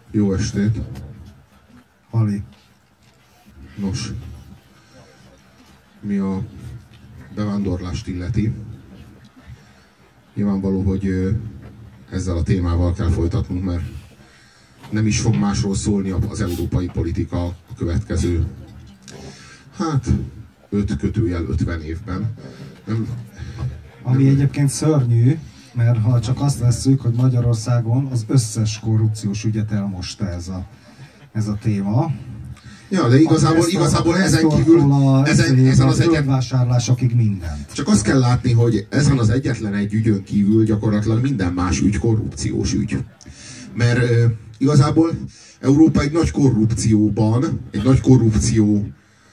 Jó estét! Hali. Nos, mi a bevándorlást illeti, nyilvánvaló, hogy ezzel a témával kell folytatnunk, mert nem is fog másról szólni az európai politika a következő, 5-50 évben. Ami egyébként szörnyű, mert ha csak azt vesszük, hogy Magyarországon az összes korrupciós ügyet elmosta ez a téma. Ja, de igazából ezen kívül ezen az vásárlásokig mindent. Csak azt kell látni, hogy ezen az egyetlen egy ügyön kívül gyakorlatilag minden más ügy korrupciós ügy. Mert igazából Európa egy nagy korrupció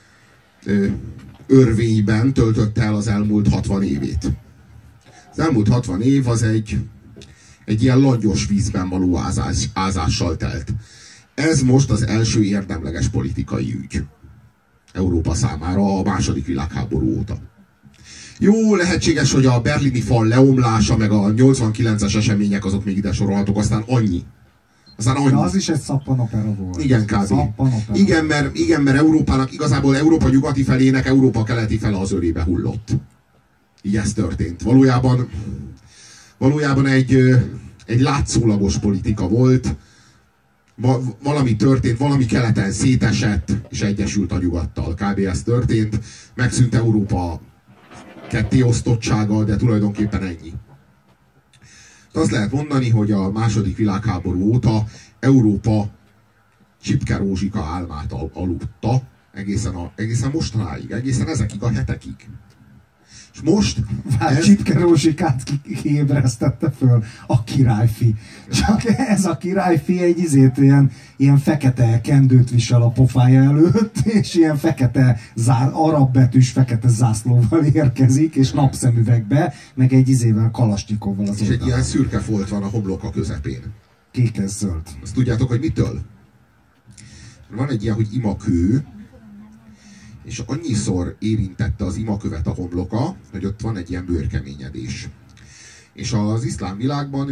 örvényben töltötte el az elmúlt 60 évét. Az elmúlt 60 év az egy ilyen langyos vízben való ázással telt. Ez most az első érdemleges politikai ügy Európa számára a második világháború óta. Jó, lehetséges, hogy a berlini fal leomlása, meg a 89-es események azok még ide sorolhatók, aztán annyi. De az is egy szappanopera volt. Igen, kb. Igen, mert Európának, igazából Európa nyugati felének Európa keleti fele az ölébe hullott. Így ez történt. Valójában egy látszólagos politika volt. Valami történt, valami keleten szétesett, és egyesült a nyugattal. Kb. Ez történt. Megszűnt Európa kettéosztottsága, de tulajdonképpen ennyi. Azt lehet mondani, hogy a második világháború óta Európa Csipke Rózsika álmát aludta egészen mostanáig, egészen ezekig a hetekig. És most... Csipke Rózsikát kiébresztette föl a királyfi. Csak ez a királyfi egy ilyen fekete kendőt visel a pofája előtt, és ilyen fekete, arab betűs fekete zászlóval érkezik, és napszemüvegbe, meg egy kalasnyikovval az és egy ilyen szürke folt van a homloka közepén. Kékes-zöld. Azt tudjátok, hogy mitől? Van egy ilyen, hogy imakő, és annyiszor érintette az imakövet a homloka, hogy ott van egy ilyen bőrkeményedés. És az iszlám világban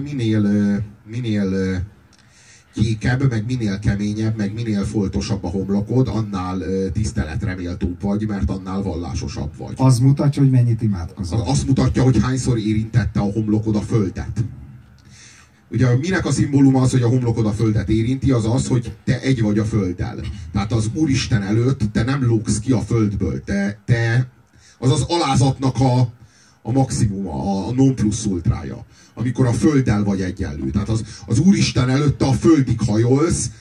minél kékebb, meg minél keményebb, meg minél foltosabb a homlokod, annál tiszteletreméltóbb vagy, mert annál vallásosabb vagy. Az mutatja, hogy mennyit imádkozol. Azt mutatja, hogy hányszor érintette a homlokod a földet. Ugye minek a szimbóluma az, hogy a homlokod a földet érinti, az az, hogy te egy vagy a földdel. Tehát az Úristen előtt te nem lógsz ki a földből. Az az alázatnak a maximuma, a non plus ultrája. Amikor a földdel vagy egyenlő. Tehát az Úristen előtt te a földig hajolsz,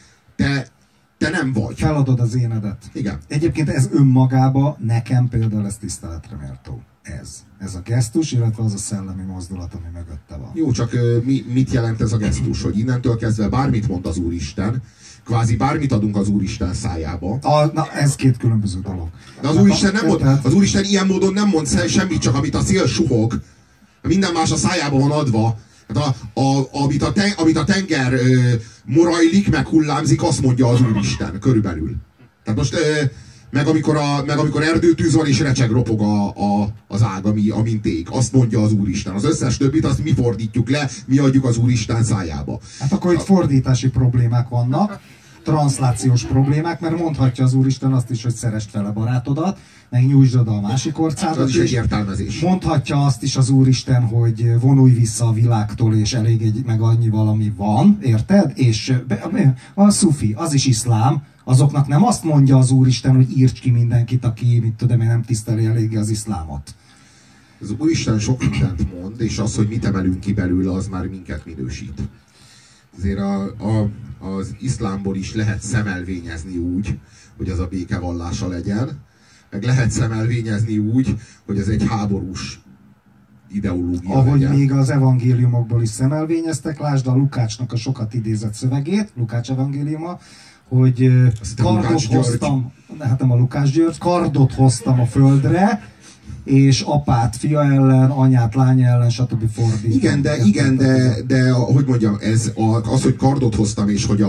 te nem vagy. Feladod az énedet. Igen. Egyébként ez önmagába nekem például ez tiszteletre méltó. Ez a gesztus, illetve az a szellemi mozdulat, ami mögötte van. Jó, csak mit jelent ez a gesztus? Hogy innentől kezdve bármit mond az Úristen, kvázi bármit adunk az Úristen szájába. Na, ez két különböző dolog. De az Úristen nem mond, az Úristen ilyen módon nem mond semmit, csak amit a szél suhog. Minden más a szájába van adva. Hát amit a tenger morajlik, meg hullámzik, azt mondja az Úristen, körülbelül. Tehát most... Meg amikor erdőtűz van és recseg ropog az ág, amint ég. Azt mondja az Úristen. Az összes többit azt mi fordítjuk le, mi adjuk az Úristen szájába. Hát akkor itt fordítási problémák vannak, transzlációs problémák, mert mondhatja az Úristen azt is, hogy szeresd fel a barátodat, meg nyújtsd oda a másik orcádat. Ez is egy értelmezés. Mondhatja azt is az Úristen, hogy vonulj vissza a világtól, és elég meg annyi valami van, érted? És a szufi, az is iszlám. Azoknak nem azt mondja az Úristen, hogy írts ki mindenkit, aki, nem tiszteli eléggé az iszlámot. Az Úristen sok mindent mond, és az, hogy mit emelünk ki belőle, az már minket minősít. Azért az iszlámból is lehet szemelvényezni úgy, hogy az a békevallása legyen, meg lehet szemelvényezni úgy, hogy ez egy háborús ideológia ahogy legyen. még az evangéliumokból is szemelvényeztek, lásd a Lukácsnak a sokat idézett szövegét, Lukács evangéliuma, hogy kardot hoztam, hát nem a Lukács György, kardot hoztam a földre, és apát fia ellen, anyát lánya ellen, stb. Fordít. Igen, de hogy mondjam, az, hogy kardot hoztam, és hogy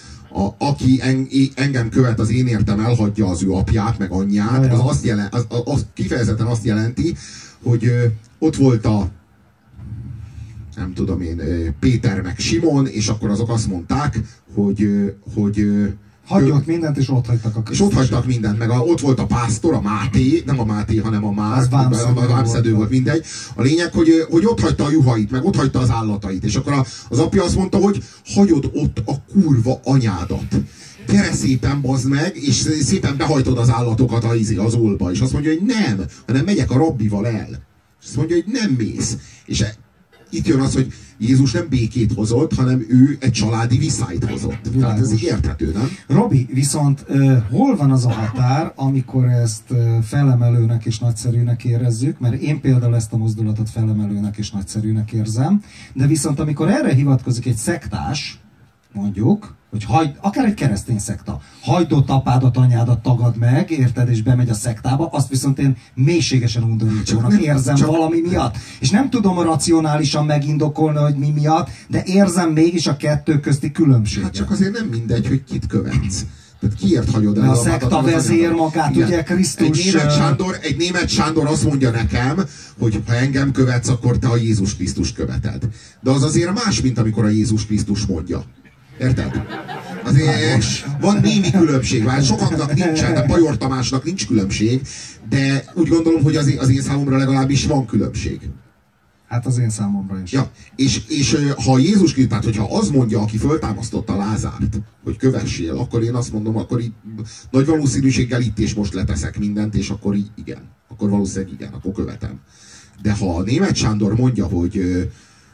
aki engem követ, az én értem elhagyja az ő apját, meg anyját, az kifejezetten azt jelenti, hogy ott volt nem tudom én, Péter meg Simon, és akkor azok azt mondták, hogy hagyott mindent, és ott hagytak a és ott hagytak mindent, meg ott volt a pásztor, a Máté, nem a Máté, hanem a Márk, a vámszedő volt, mindegy. A lényeg, hogy ott hagyta a juhait, meg ott hagyta az állatait, és akkor az apja azt mondta, hogy hagyod ott a kurva anyádat. Gyere szépen, bazd meg, és szépen behajtod az állatokat az olba. És azt mondja, hogy nem, hanem megyek a rabbival el. És azt mondja, hogy nem mész. És itt jön az, hogy Jézus nem békét hozott, hanem ő egy családi viszályt hozott. Tehát ez így érthető, nem? Robi, viszont hol van az a határ, amikor ezt felemelőnek és nagyszerűnek érezzük, mert én például ezt a mozdulatot felemelőnek és nagyszerűnek érzem, de viszont amikor erre hivatkozik egy szektás, mondjuk, hogy akár egy keresztény szekta, hagyd apádat, anyádat tagad meg, érted, és bemegy a szektába, azt viszont én mélységesen undorítónak érzem valami miatt. És nem tudom racionálisan megindokolni, hogy mi miatt, de érzem mégis a kettő közti különbséget. Hát csak azért nem mindegy, hogy kit követsz. Tehát kiért hagyod el a szekta vezér magát, igen. Ugye Krisztus... Egy német Sándor azt mondja nekem, hogy ha engem követsz, akkor te a Jézus Krisztust követed. De az azért más, mint amikor a Jézus Krisztus mondja. Érted? Azért van némi különbség, már sokaknak nincsen, de Bajor Tamásnak nincs különbség, de úgy gondolom, hogy az én számomra legalábbis van különbség. Hát az én számomra is. Ja, és ha Jézus Krisztus, tehát hogyha az mondja, aki föltámasztotta Lázárt, hogy kövessél, akkor én azt mondom, akkor így nagy valószínűséggel itt és most leteszek mindent, és akkor így igen. Akkor valószínűleg igen, akkor követem. De ha a német Sándor mondja, hogy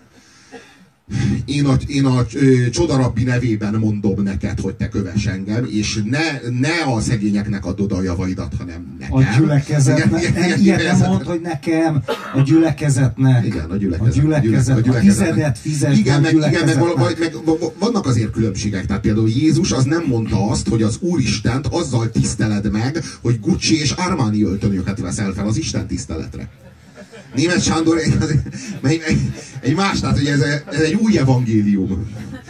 én a Csodarabbi nevében mondom neked, hogy te kövess engem, és ne a szegényeknek adod a javaidat, hanem nekem. A gyülekezetnek. Ilyet nem mond, hogy nekem, a gyülekezetnek. Igen, a gyülekezet. A tizedet fizes. Igen, meg vannak azért különbségek. Tehát például Jézus az nem mondta azt, hogy az Úristent azzal tiszteled meg, hogy Gucci és Armani öltönyöket veszel fel az Isten tiszteletre. Német Sándor egy más, tehát hogy ez egy új evangélium.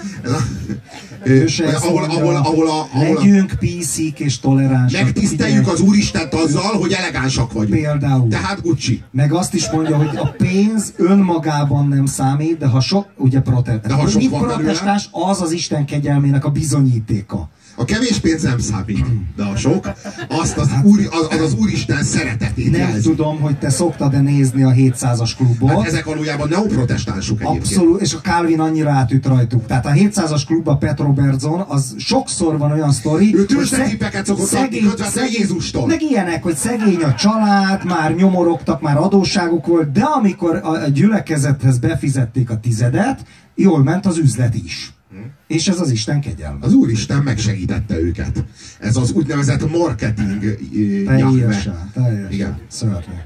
Legyünk PC-k és toleránsak. Megtiszteljük az Úristent azzal, hogy elegánsak vagyunk. Például. Tehát Gucci. Meg azt is mondja, hogy a pénz önmagában nem számít, de ha sok, ugye protestáns, az Isten kegyelmének a bizonyítéka. A kevés pénz nem számít, de a sok, az Úristen szeretetét nem jelzi. Tudom, hogy te szoktad-e nézni a 700-as klubot. Hát ezek valójában neoprotestánsuk egyébként. Abszolút, és a Calvin annyira átüt rajtuk. Tehát a 700-as klub, a Pet Robertson, az sokszor van olyan sztori, ő tőzsdetippeket szokott adni kötve Jézustól. Meg ilyenek, hogy szegény a család, már nyomorogtak, már adósságok volt, de amikor a gyülekezethez befizették a tizedet, jól ment az üzlet is. És ez az Isten kegyelme. Az Úristen megsegítette őket. Ez az úgynevezett marketing teljesen. Igen. Szörnyű.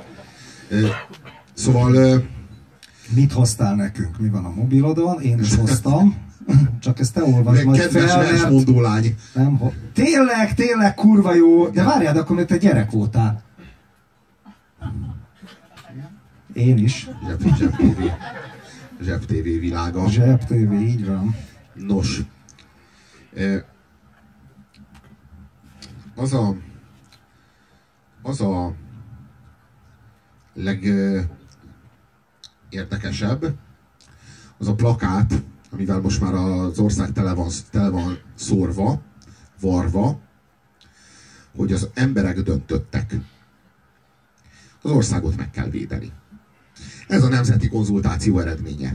Szóval... Mit hoztál nekünk? Mi van a mobilodon? Én is hoztam. Csak ezt te olvasd majd fel, kedves mondólány. Tényleg kurva jó. De várjál, de akkor még te gyerek voltál. Én is. Zseb TV világa. Zseb TV, így van. Nos, az a legérdekesebb, az a plakát, amivel most már az ország tele van szórva, varva, hogy az emberek döntöttek. Az országot meg kell védeni. Ez a nemzeti konzultáció eredménye.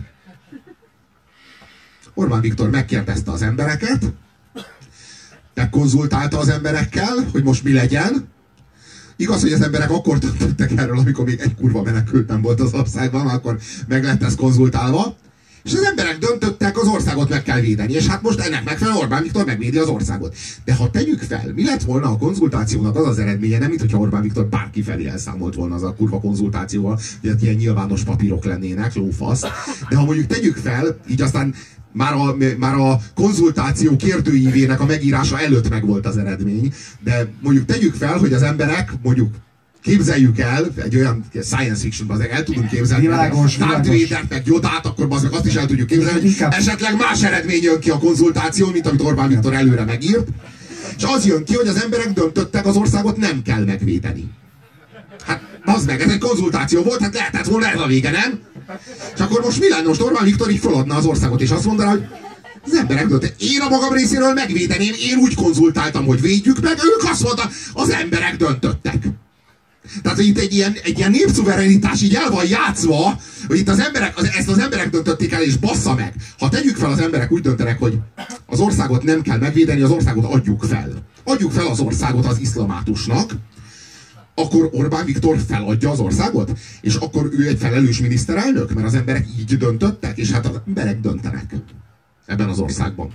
Orbán Viktor megkérdezte az embereket, megkonzultálta az emberekkel, hogy most mi legyen. Igaz, hogy az emberek akkor döntöttek erről, amikor még egy kurva menekült nem volt az országban, akkor meg lett ez konzultálva. És az emberek döntöttek, az országot meg kell védeni. És hát most ennek megfelelően Orbán Viktor megvédi az országot. De ha tegyük fel, mi lett volna a konzultációnak az az eredménye, nem mint hogyha Orbán Viktor bárki felé elszámolt volna az a kurva konzultációval, hogy ilyen nyilvános papírok lennének, lófasz. De ha mondjuk tegyük fel, így aztán már a konzultáció kérdőívének a megírása előtt megvolt az eredmény, de mondjuk tegyük fel, hogy az emberek mondjuk képzeljük el, egy olyan science fictionban azért el tudunk képzelni, Darth Vader-t meg Yodát, akkor azt is el tudjuk képzelni, hogy esetleg más eredmény jön ki a konzultáción, mint amit Orbán Viktor előre megírt, és az jön ki, hogy az emberek döntöttek, az országot nem kell megvédeni. Hát az meg, ez egy konzultáció volt, hát lehetett volna ez a vége, nem? És akkor most mi lenne? Most Orbán Viktor így feladna az országot, és azt mondaná, hogy az emberek döntöttek. Én a magam részéről megvédeném, én úgy konzultáltam, hogy védjük meg, ők azt mondták, az emberek döntöttek. Tehát, hogy itt egy ilyen népszuverenitás így el van játszva, hogy itt az emberek, ezt az emberek döntötték el, és bassza meg. Ha tegyük fel, az emberek úgy döntenek, hogy az országot nem kell megvédeni, az országot adjuk fel. Adjuk fel az országot az iszlamátusnak, akkor Orbán Viktor feladja az országot? És akkor ő egy felelős miniszterelnök? Mert az emberek így döntöttek, és hát az emberek döntenek ebben az országban.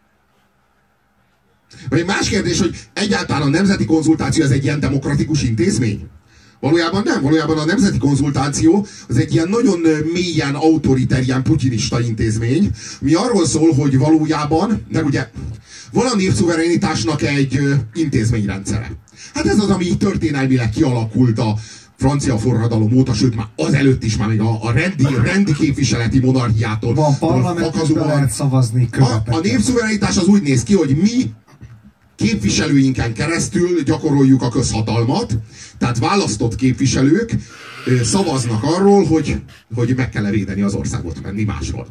Vagy egy más kérdés, hogy egyáltalán a nemzeti konzultáció az egy ilyen demokratikus intézmény? Valójában nem. Valójában a nemzeti konzultáció az egy ilyen nagyon mélyen autoriter, ilyen putinista intézmény, mi arról szól, hogy valójában, mert ugye van a népszuverenitásnak egy intézményrendszere. Hát ez az, ami történelmileg kialakult a francia forradalom óta, sőt már azelőtt is, már még a rendi képviseleti monarchiától. Van parlament, és be lehet szavazni követekkel. A népszuverenitás az úgy néz ki, hogy mi képviselőinken keresztül gyakoroljuk a közhatalmat, tehát választott képviselők szavaznak arról, hogy meg kell védeni az országot, menni másról.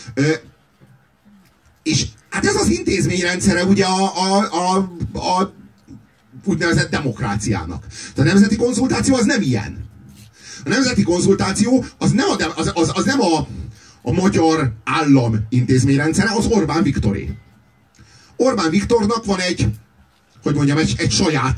És hát ez az intézményrendszere ugye a úgynevezett demokráciának. De a nemzeti konzultáció az nem ilyen. A nemzeti konzultáció az nem a magyar állam intézményrendszere, az Orbán Viktoré. Orbán Viktornak van egy saját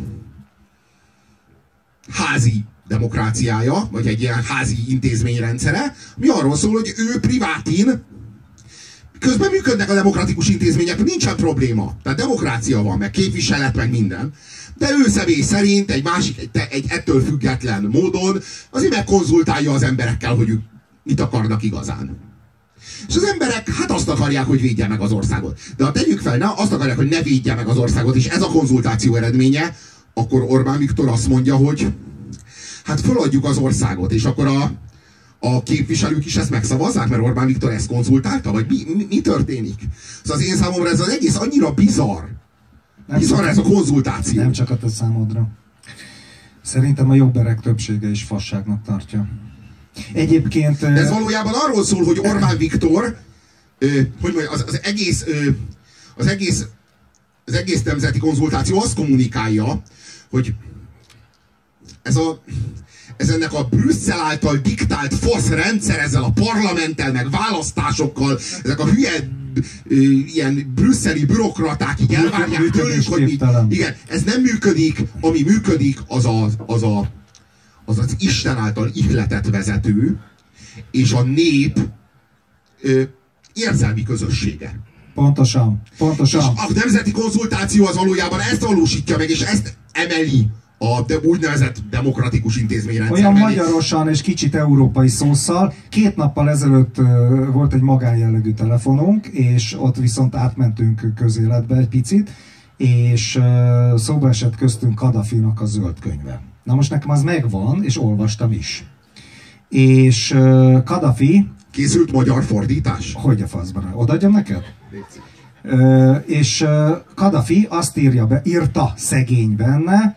házi demokráciája, vagy egy ilyen házi intézményrendszere, ami arról szól, hogy ő privátin közben működnek a demokratikus intézmények, nincsen probléma. Tehát demokrácia van, meg képviselet, meg minden. De ő személy szerint egy ettől független módon azért megkonzultálja az emberekkel, hogy ők mit akarnak igazán. És az emberek hát azt akarják, hogy védje meg az országot. De ha tegyük fel, azt akarják, hogy ne védje meg az országot, és ez a konzultáció eredménye, akkor Orbán Viktor azt mondja, hogy hát feladjuk az országot, és akkor a képviselők is ezt megszavazzák, mert Orbán Viktor ezt konzultálta, vagy mi történik? Szóval az én számomra ez az egész annyira bizarr. Bizarr ez a konzultáció. Nem csak a te számodra. Szerintem a jobberek többsége is fasságnak tartja. Egyébként... De ez valójában arról szól, hogy Orbán Viktor az egész nemzeti konzultáció azt kommunikálja, hogy ez ennek a Brüsszel által diktált fasz rendszer, ezzel a parlamenttel, meg választásokkal, ezek a hülye ilyen brüsszeli bürokraták így elvárják tőlük, hogy igen, ez nem működik, ami működik, az Isten által ihletett vezető, és a nép érzelmi közössége. Pontosan. És a nemzeti konzultáció az valójában ezt valósítja meg, és ezt emeli a úgynevezett demokratikus intézményrendszer. Olyan magyarosan és kicsit európai szószal. 2 nappal ezelőtt volt egy magánjellegű telefonunk, és ott viszont átmentünk közéletbe egy picit, és szóba esett köztünk Kadhafinak a zöld könyve. Na most nekem az megvan, és olvastam is. És Kadhafi... Készült magyar fordítás? Hogy a faszban? Odaadjam neked? És Kadhafi azt írta szegény benne,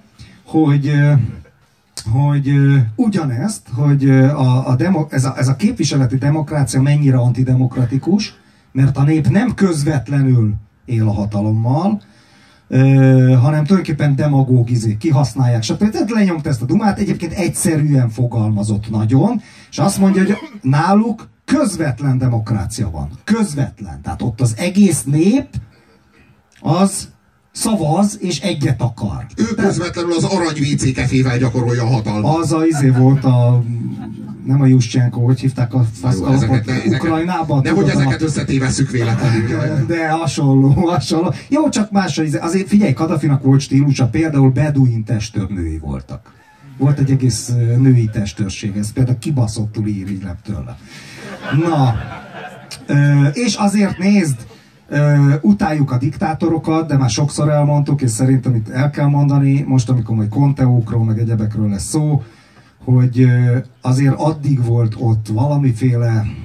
hogy ugyanezt, hogy ez a képviseleti demokrácia mennyire antidemokratikus, mert a nép nem közvetlenül él a hatalommal, hanem tulajdonképpen demagógizék, kihasználják, stb. Tehát lenyomta ezt a dumát, egyébként egyszerűen fogalmazott nagyon, és azt mondja, hogy náluk közvetlen demokrácia van. Közvetlen. Tehát ott az egész nép az szavaz és egyet akar. Ő közvetlenül az arany WC kefével gyakorolja a hatalmat. Az volt nem a Juszcsenko, hogy hívták a faszkalapot Ukrajnában. Nehogy ezeket összetévesszük véletlenül. De hasonló. Jó, csak más, azért figyelj, Kadhafinak volt stílusa, például beduin testőrnői voltak. Volt egy egész női testőrség, ez például kibaszottul írillebb tőle. Na, és azért nézd, utáljuk a diktátorokat, de már sokszor elmondtuk, és szerintem itt el kell mondani, most amikor majd konteókról, meg egyebekről lesz szó, hogy azért addig volt ott valamiféle,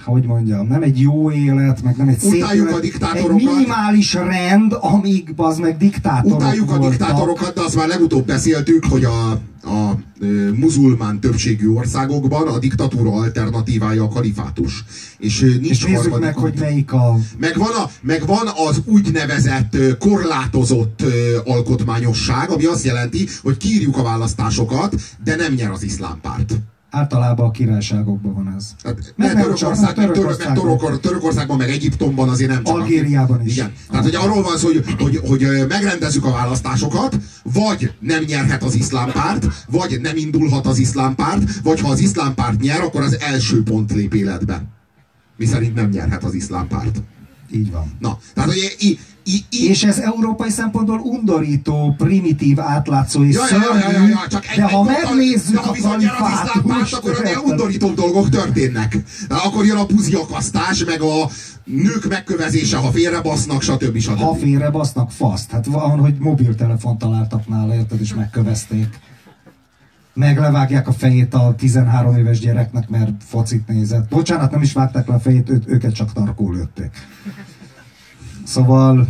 hogy mondjam, nem egy jó élet, meg nem egy szép élet, egy minimális rend, amíg az meg diktátorok utáljuk a diktátorokat, de azt már legutóbb beszéltük, hogy a muzulmán többségű országokban a diktatúra alternatívája a kalifátus. És nincs és nézzük meg, hogy melyik a... Megvan az úgynevezett korlátozott alkotmányosság, ami azt jelenti, hogy kiírjuk a választásokat, de nem nyer az iszlám párt. Általában a királyságokban van ez. Törökországban, meg Egyiptomban azért nem csak. Algériában is. Igen. Tehát, hogy arról van szó, hogy megrendezzük a választásokat, vagy nem nyerhet az iszlám párt, vagy nem indulhat az iszlám párt, vagy ha az iszlám párt nyer, akkor az első pont lép életbe. Miszerint nem nyerhet az iszlám párt. Így van. Na, tehát, hogy és ez európai szempontból undorító, primitív, átlátszó és szörnyű, de ha megnézzük a kalifátust... akkor ennél undorítóbb dolgok történnek. Akkor jön a puziakasztás, meg a nők megkövezése, ha félrebasznak, stb. Ha félrebasznak, faszt. Hát van, hogy mobiltelefont találtak nála, érted, és megkövezték. Meglevágják a fejét a 13 éves gyereknek, mert focit nézett. Bocsánat, nem is vágták le a fejét, őket csak tarkul lőtték. Szóval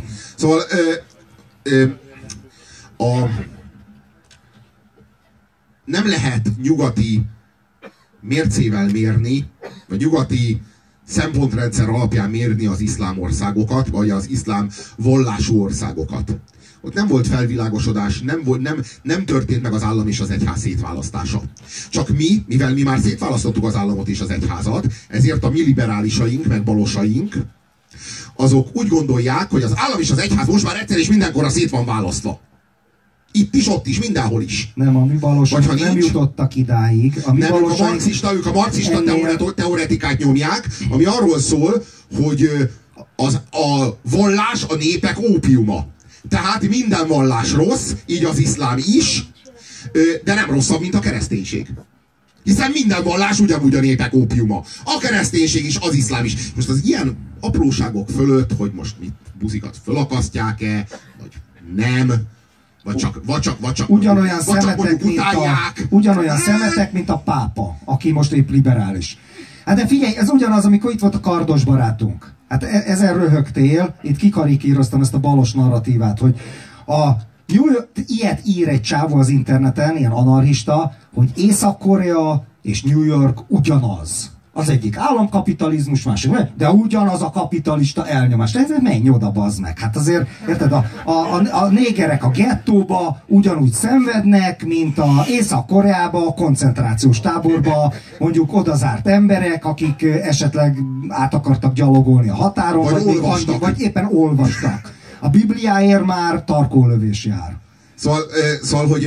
nem lehet nyugati mércével mérni, vagy nyugati szempontrendszer alapján mérni az iszlám országokat, vagy az iszlám vallású országokat. Ott nem volt felvilágosodás, nem történt meg az állam és az egyház szétválasztása. Csak mivel mi már szétválasztottuk az államot és az egyházat, ezért a mi liberálisaink, meg balosaink, azok úgy gondolják, hogy az állam és az egyház most már egyszer és mindenkorra szét van választva. Itt is, ott is, mindenhol is. Nem, a mi balosok nem jutottak idáig. Ők a marxista teoretikát nyomják, ami arról szól, hogy a vallás a népek ópiuma. Tehát minden vallás rossz, így az iszlám is, de nem rosszabb, mint a kereszténység. Hiszen minden vallás ugyanúgy a népek ópiuma. A kereszténység is, az iszlám is. Most az ilyen apróságok fölött, hogy most mit buzikat fölakasztják-e, vagy nem, vagy csak ugyanolyan szemetek, mint a pápa, aki most épp liberális. Hát de figyelj, ez ugyanaz, amikor itt volt a kardos barátunk. Hát ezen röhögtél, itt kikarikíroztam ezt a balos narratívát, hogy ilyet ír egy csávó az interneten, ilyen anarchista, hogy Észak-Korea és New York ugyanaz. Az egyik államkapitalizmus, másik, de ugyanaz a kapitalista elnyomás. Ez menj oda, bazd meg. Hát azért, érted, a négerek a gettóba ugyanúgy szenvednek, mint a Észak-Koreába, a koncentrációs táborba, mondjuk odazárt emberek, akik esetleg át akartak gyalogolni a határon, vagy éppen olvastak. A Bibliáért már tarkólövés jár. Szóval hogy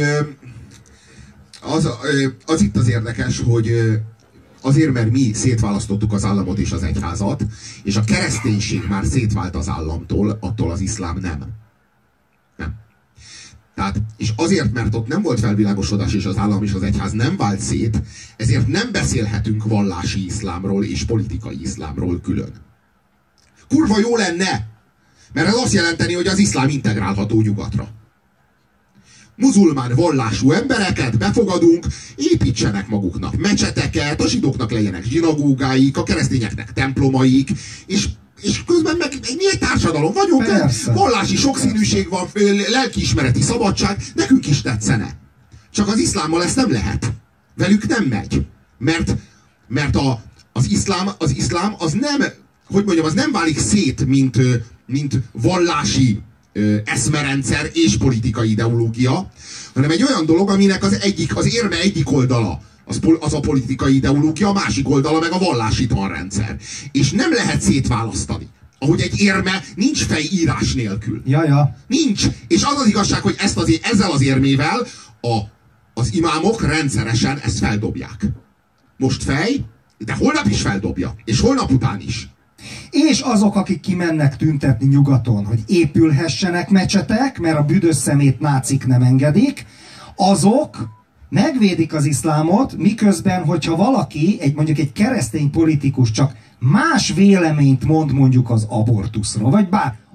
az itt az érdekes, hogy azért, mert mi szétválasztottuk az államot és az egyházat, és a kereszténység már szétvált az államtól, attól az iszlám nem. Nem. Tehát, és azért, mert ott nem volt felvilágosodás, és az állam és az egyház nem vált szét, ezért nem beszélhetünk vallási iszlámról és politikai iszlámról külön. Kurva jó lenne! Mert ez azt jelenteni, hogy az iszlám integrálható nyugatra. Muzulmán vallású embereket befogadunk, építsenek maguknak mecseteket, a zsidóknak legyenek zsinagógáik, a keresztényeknek templomaik, és közben meg mi egy társadalom vagyunk, vallási sokszínűség van, lelkiismereti szabadság, nekünk is tetszene. Csak az iszlámmal ezt nem lehet. Velük nem megy. Mert az iszlám az nem, hogy mondjam, az nem válik szét, mint vallási eszmerendszer és politikai ideológia, hanem egy olyan dolog, aminek az érme egyik oldala az a politikai ideológia, a másik oldala meg a vallási tanrendszer. És nem lehet szétválasztani. Ahogy egy érme nincs fejírás nélkül. Ja. Nincs. És az az igazság, hogy ezzel az érmével az imámok rendszeresen ezt feldobják. Most fej, de holnap is feldobja. És holnap után is. És azok, akik kimennek tüntetni nyugaton, hogy épülhessenek mecsetek, mert a büdös szemét nácik nem engedik, azok megvédik az iszlámot, miközben, hogyha valaki, mondjuk egy keresztény politikus csak más véleményt mond mondjuk az abortuszról, vagy bár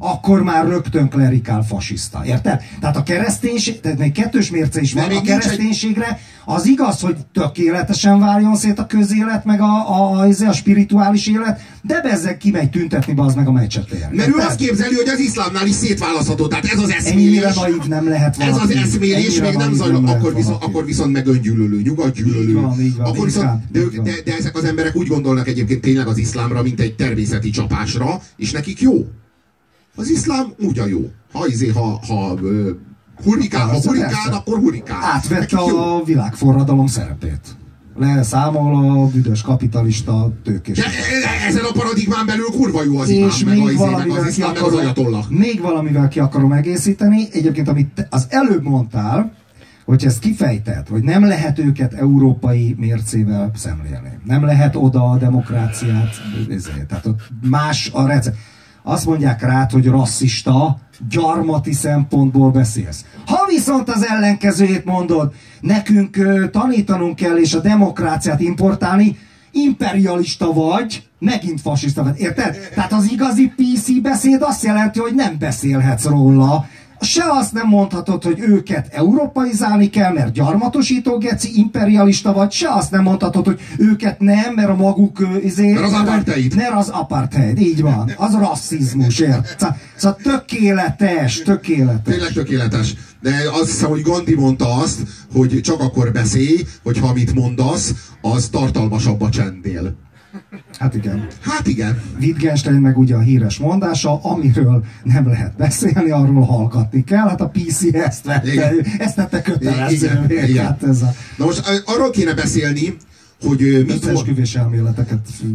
akkor már rögtön klerikál fasiszta. Érted? Tehát a kereszténység, tehát még kettős mérce is van a kereszténységre. Az igaz, hogy tökéletesen váljon szét a közélet, meg a spirituális élet, de bezzeg kimegy tüntetni, az meg a meccset. Mert ő azt képzeli, hogy az iszlámnál is szétválasztható. Tehát ez az eszmélés. Ennyire naív nem lehet valaki. Ez az eszmélés még nem zajlott, akkor viszont meg öngyűlölő, nyugatgyűlölő. Így van, akkor viszont, de ezek az emberek úgy gondolnak egyébként tényleg az iszlámra, mint egy természeti csapásra, és nekik jó. Az iszlám ugyan jó. Ha hurrikán, akkor hurrikán. Átvette a világforradalom szerepét. Leszámol a büdös kapitalista tőkés. De ezen a paradigmán belül kurva jó az imám, meg az iszlám, meg az ajatollah. Még valamivel ki akarom egészíteni. Egyébként, amit az előbb mondtál, hogy ezt kifejtett, hogy nem lehet őket európai mércével szemlélni. Nem lehet oda a demokráciát, tehát ott más a recept. Azt mondják rád, hogy rasszista, gyarmati szempontból beszélsz. Ha viszont az ellenkezőjét mondod, nekünk tanítanunk kell és a demokráciát importálni, imperialista vagy, megint fasiszta vagy. Érted? Tehát az igazi PC beszéd azt jelenti, hogy nem beszélhetsz róla. Se azt nem mondhatod, hogy őket európaizálni kell, mert gyarmatosító geci, imperialista vagy, se azt nem mondhatod, hogy őket nem, mert a maguk... mert az apartheid. Mert az apartheid, így van. Az rasszizmus, ért? Szóval tökéletes. Tényleg tökéletes. De azt hiszem, hogy Gandhi mondta azt, hogy csak akkor beszélj, hogyha amit mondasz, az tartalmasabb a csendnél. Hát igen. Hát igen. Wittgenstein meg ugye a híres mondása, amiről nem lehet beszélni, arról hallgatni kell. Hát a PC ezt tette kötelezővé. Hát Na most arról kéne beszélni, hogy mit összeesküvés elméleteket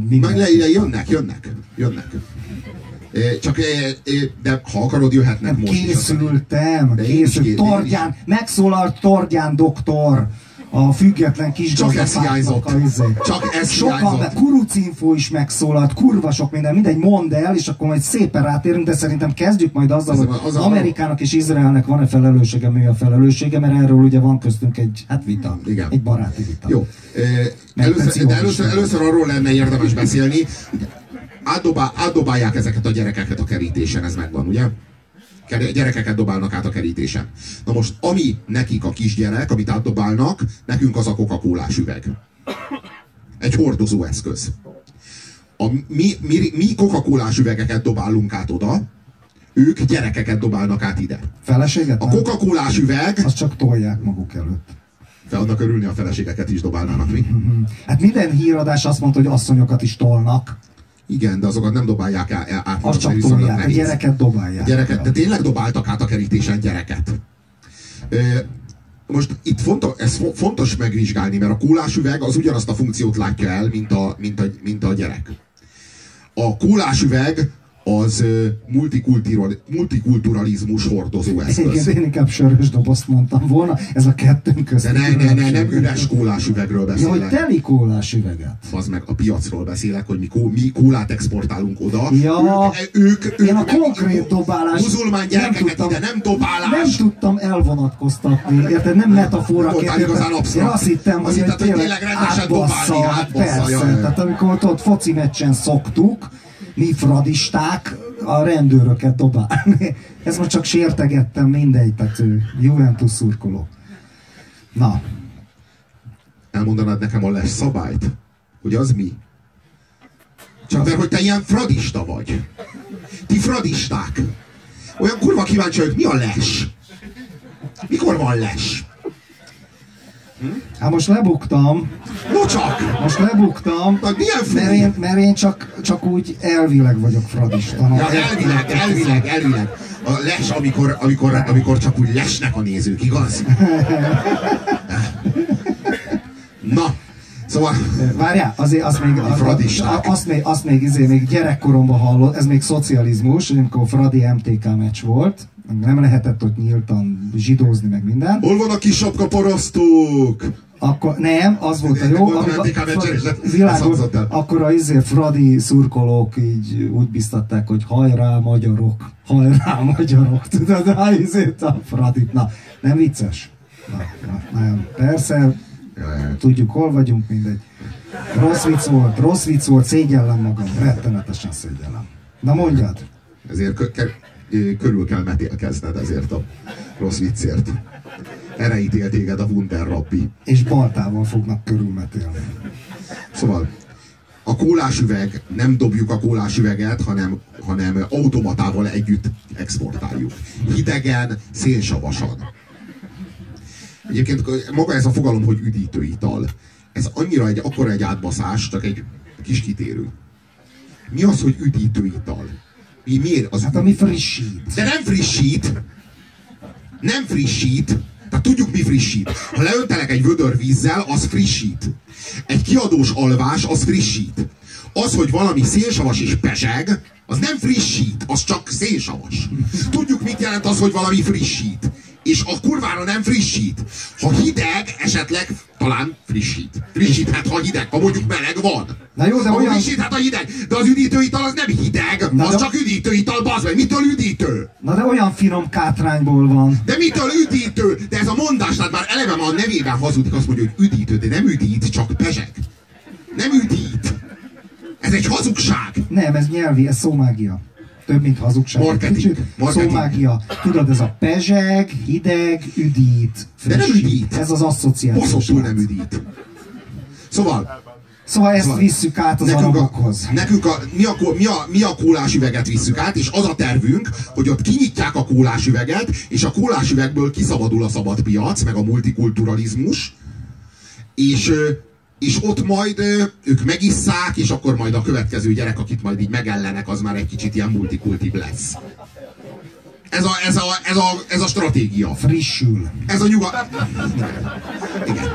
jönnek. Csak, de ha akarod, jöhetnek most készültem. Megszólalt Tordján doktor, a független kisgazdapártnak. Csak ez sokan, de Kurucinfo is megszólalt, kurva sok mindegy, mondd el, és akkor majd szépen rátérünk, de szerintem kezdjük majd azzal, hogy az Amerikának és Izraelnek van-e felelőssége, mi a felelőssége, mert erről ugye van köztünk egy vita, igen. Egy baráti vita. Jó. Először arról lenne érdemes beszélni, átdobálják ezeket a gyerekeket a kerítésen, ez megvan, ugye? Gyerekeket dobálnak át a kerítésen. Na most, ami nekik a kisgyerek, amit átdobálnak, nekünk az a Coca-Colás üveg. Egy hordozó eszköz. Mi Coca-Colás üvegeket dobálunk át oda, ők gyerekeket dobálnak át ide. Feleséget? A Coca-Colás üveg... Azt csak tolják maguk előtt. Fel annak örülni, a feleségeket is dobálnának mi. Hát minden híradás azt mondta, hogy asszonyokat is tolnak. Igen, de azokat nem dobálják át. Azt csak tolják, a gyereket dobálják. De tényleg dobáltak át a kerítésen gyereket. Most itt fontos megvizsgálni, mert a kólásüveg az ugyanazt a funkciót látja el, mint a gyerek. A kólásüveg az multikulturalizmus hordozó eszköz. Én inkább sörös dobozt mondtam volna, ez a kettőnk között. De nem üres kólásüvegről beszélek. Ja, hogy teli kólásüveget. Az meg a piacról beszélek, hogy mi kólát exportálunk oda. Ja, ők én a konkrét dobálás... Muzulmán gyerekeket ide, nem dobálás. Nem tudtam elvonatkoztatni, érted? Nem metaforaként. Én azt hittem, hogy tényleg átbassza. Persze, tehát amikor ott foci meccsen szoktuk, mi fradisták a rendőröket dobálni. Ez most csak sértegettem, mindegy, tehát Juventus szurkoló. Na. Elmondanád nekem a les szabályt? Hogy az mi? Csak mert, hogy te ilyen fradista vagy. Ti fradisták. Olyan kurva kíváncsi vagyok, mi a les? Mikor van les? Hát most lebuktam. No csak! Most lebuktam, mert én csak úgy elvileg vagyok fradista. Ja, elvileg. A les, amikor csak úgy lesnek a nézők, igaz? Na, szóval... Várjál, azért azt még gyerekkoromban hallott, ez még szocializmus, amikor Fradi MTK meccs volt, nem lehetett ott nyíltan zsidózni meg minden. Hol van a kis sapkaparasztok? Akkor nem, az volt a jó, világos, akkor a Fradi szurkolók így úgy biztatták, hogy hajrá magyarok, tudod, a Fradit, na, nem vicces? Nem, persze, tudjuk hol vagyunk, mindegy. Rossz vicc volt, szégyellem magam, rettenetesen szégyellem. Na mondjad. Ezért körül kell metélkezned ezért a rossz viccért. Erre ítél téged a Wunder Rabbi. És baltával fognak körülmetélni. Szóval a kólásüveg, nem dobjuk a kólásüveget, hanem automatával együtt exportáljuk. Hidegen, szénsavasan. Egyébként maga ez a fogalom, hogy üdítőital, ez annyira akkora egy átbaszás, csak egy kis kitérő. Mi az, hogy üdítőital? Miért az? Hát ami frissít. De nem frissít! Nem frissít! Tehát tudjuk, mi frissít. Ha leöntelek egy vödör vízzel, az frissít. Egy kiadós alvás, az frissít. Az, hogy valami szénsavas és pezseg, az nem frissít, az csak szénsavas. Tudjuk, mit jelent az, hogy valami frissít. És a kurvára nem frissít. Ha hideg, esetleg talán frissít. Frissíthet, ha hideg, ha mondjuk meleg van. Na jó, de olyan... frissíthet a hideg. De az üdítőital az nem hideg, az csak üdítőital, bazd meg. Mitől üdítő? Na de olyan finom kátrányból van. De mitől üdítő? De ez a mondás, tehát már eleve a nevében hazudik, azt mondja, hogy üdítő, de nem üdít, csak pezseg. Nem üdít. Ez egy hazugság. Nem, ez nyelvi, ez szómágia. Több, mint hazugság. Marketing. Szómágia. Tudod, ez a pezseg, hideg, üdít, frissít. De nem üdít. Ez az asszociációs. Boszottul nem üdít. Szóval ezt visszük át az arabokhoz. Mi a kólásüveget visszük át, és az a tervünk, hogy ott kinyitják a kólásüveget, és a kólásüvegből kiszabadul a szabad piac, meg a multikulturalizmus, és ott majd ők megisszák, és akkor majd a következő gyerek, akit majd így megellenek, az már egy kicsit ilyen multikultív lesz. Ez a stratégia. Frissül. Ez a nyugat... Igen.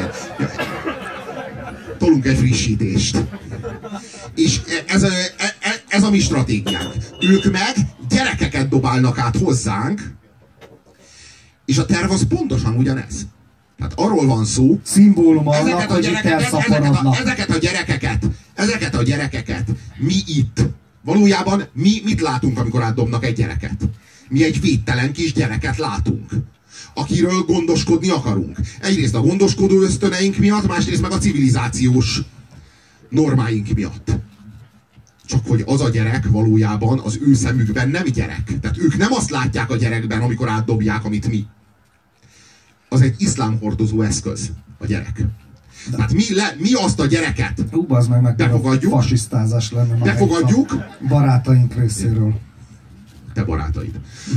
Tolunk egy frissítést. És ez a mi stratégiánk. Ők meg gyerekeket dobálnak át hozzánk, és a terv az pontosan ugyanez. Tehát arról van szó, szimbólum annak, hogy itt elszaporodnak. Ezeket a gyerekeket mi itt, valójában mi mit látunk, amikor átdobnak egy gyereket? Mi egy védtelen kis gyereket látunk, akiről gondoskodni akarunk. Egyrészt a gondoskodó ösztöneink miatt, másrészt meg a civilizációs normáink miatt. Csak hogy az a gyerek valójában az ő szemükben nem gyerek. Tehát ők nem azt látják a gyerekben, amikor átdobják, amit mi. Az egy iszlámhordozó eszköz, a gyerek. Tehát mi azt a gyereket befogadjuk, fasisztázás lenne befogadjuk, barátaink részéről. Te barátaid.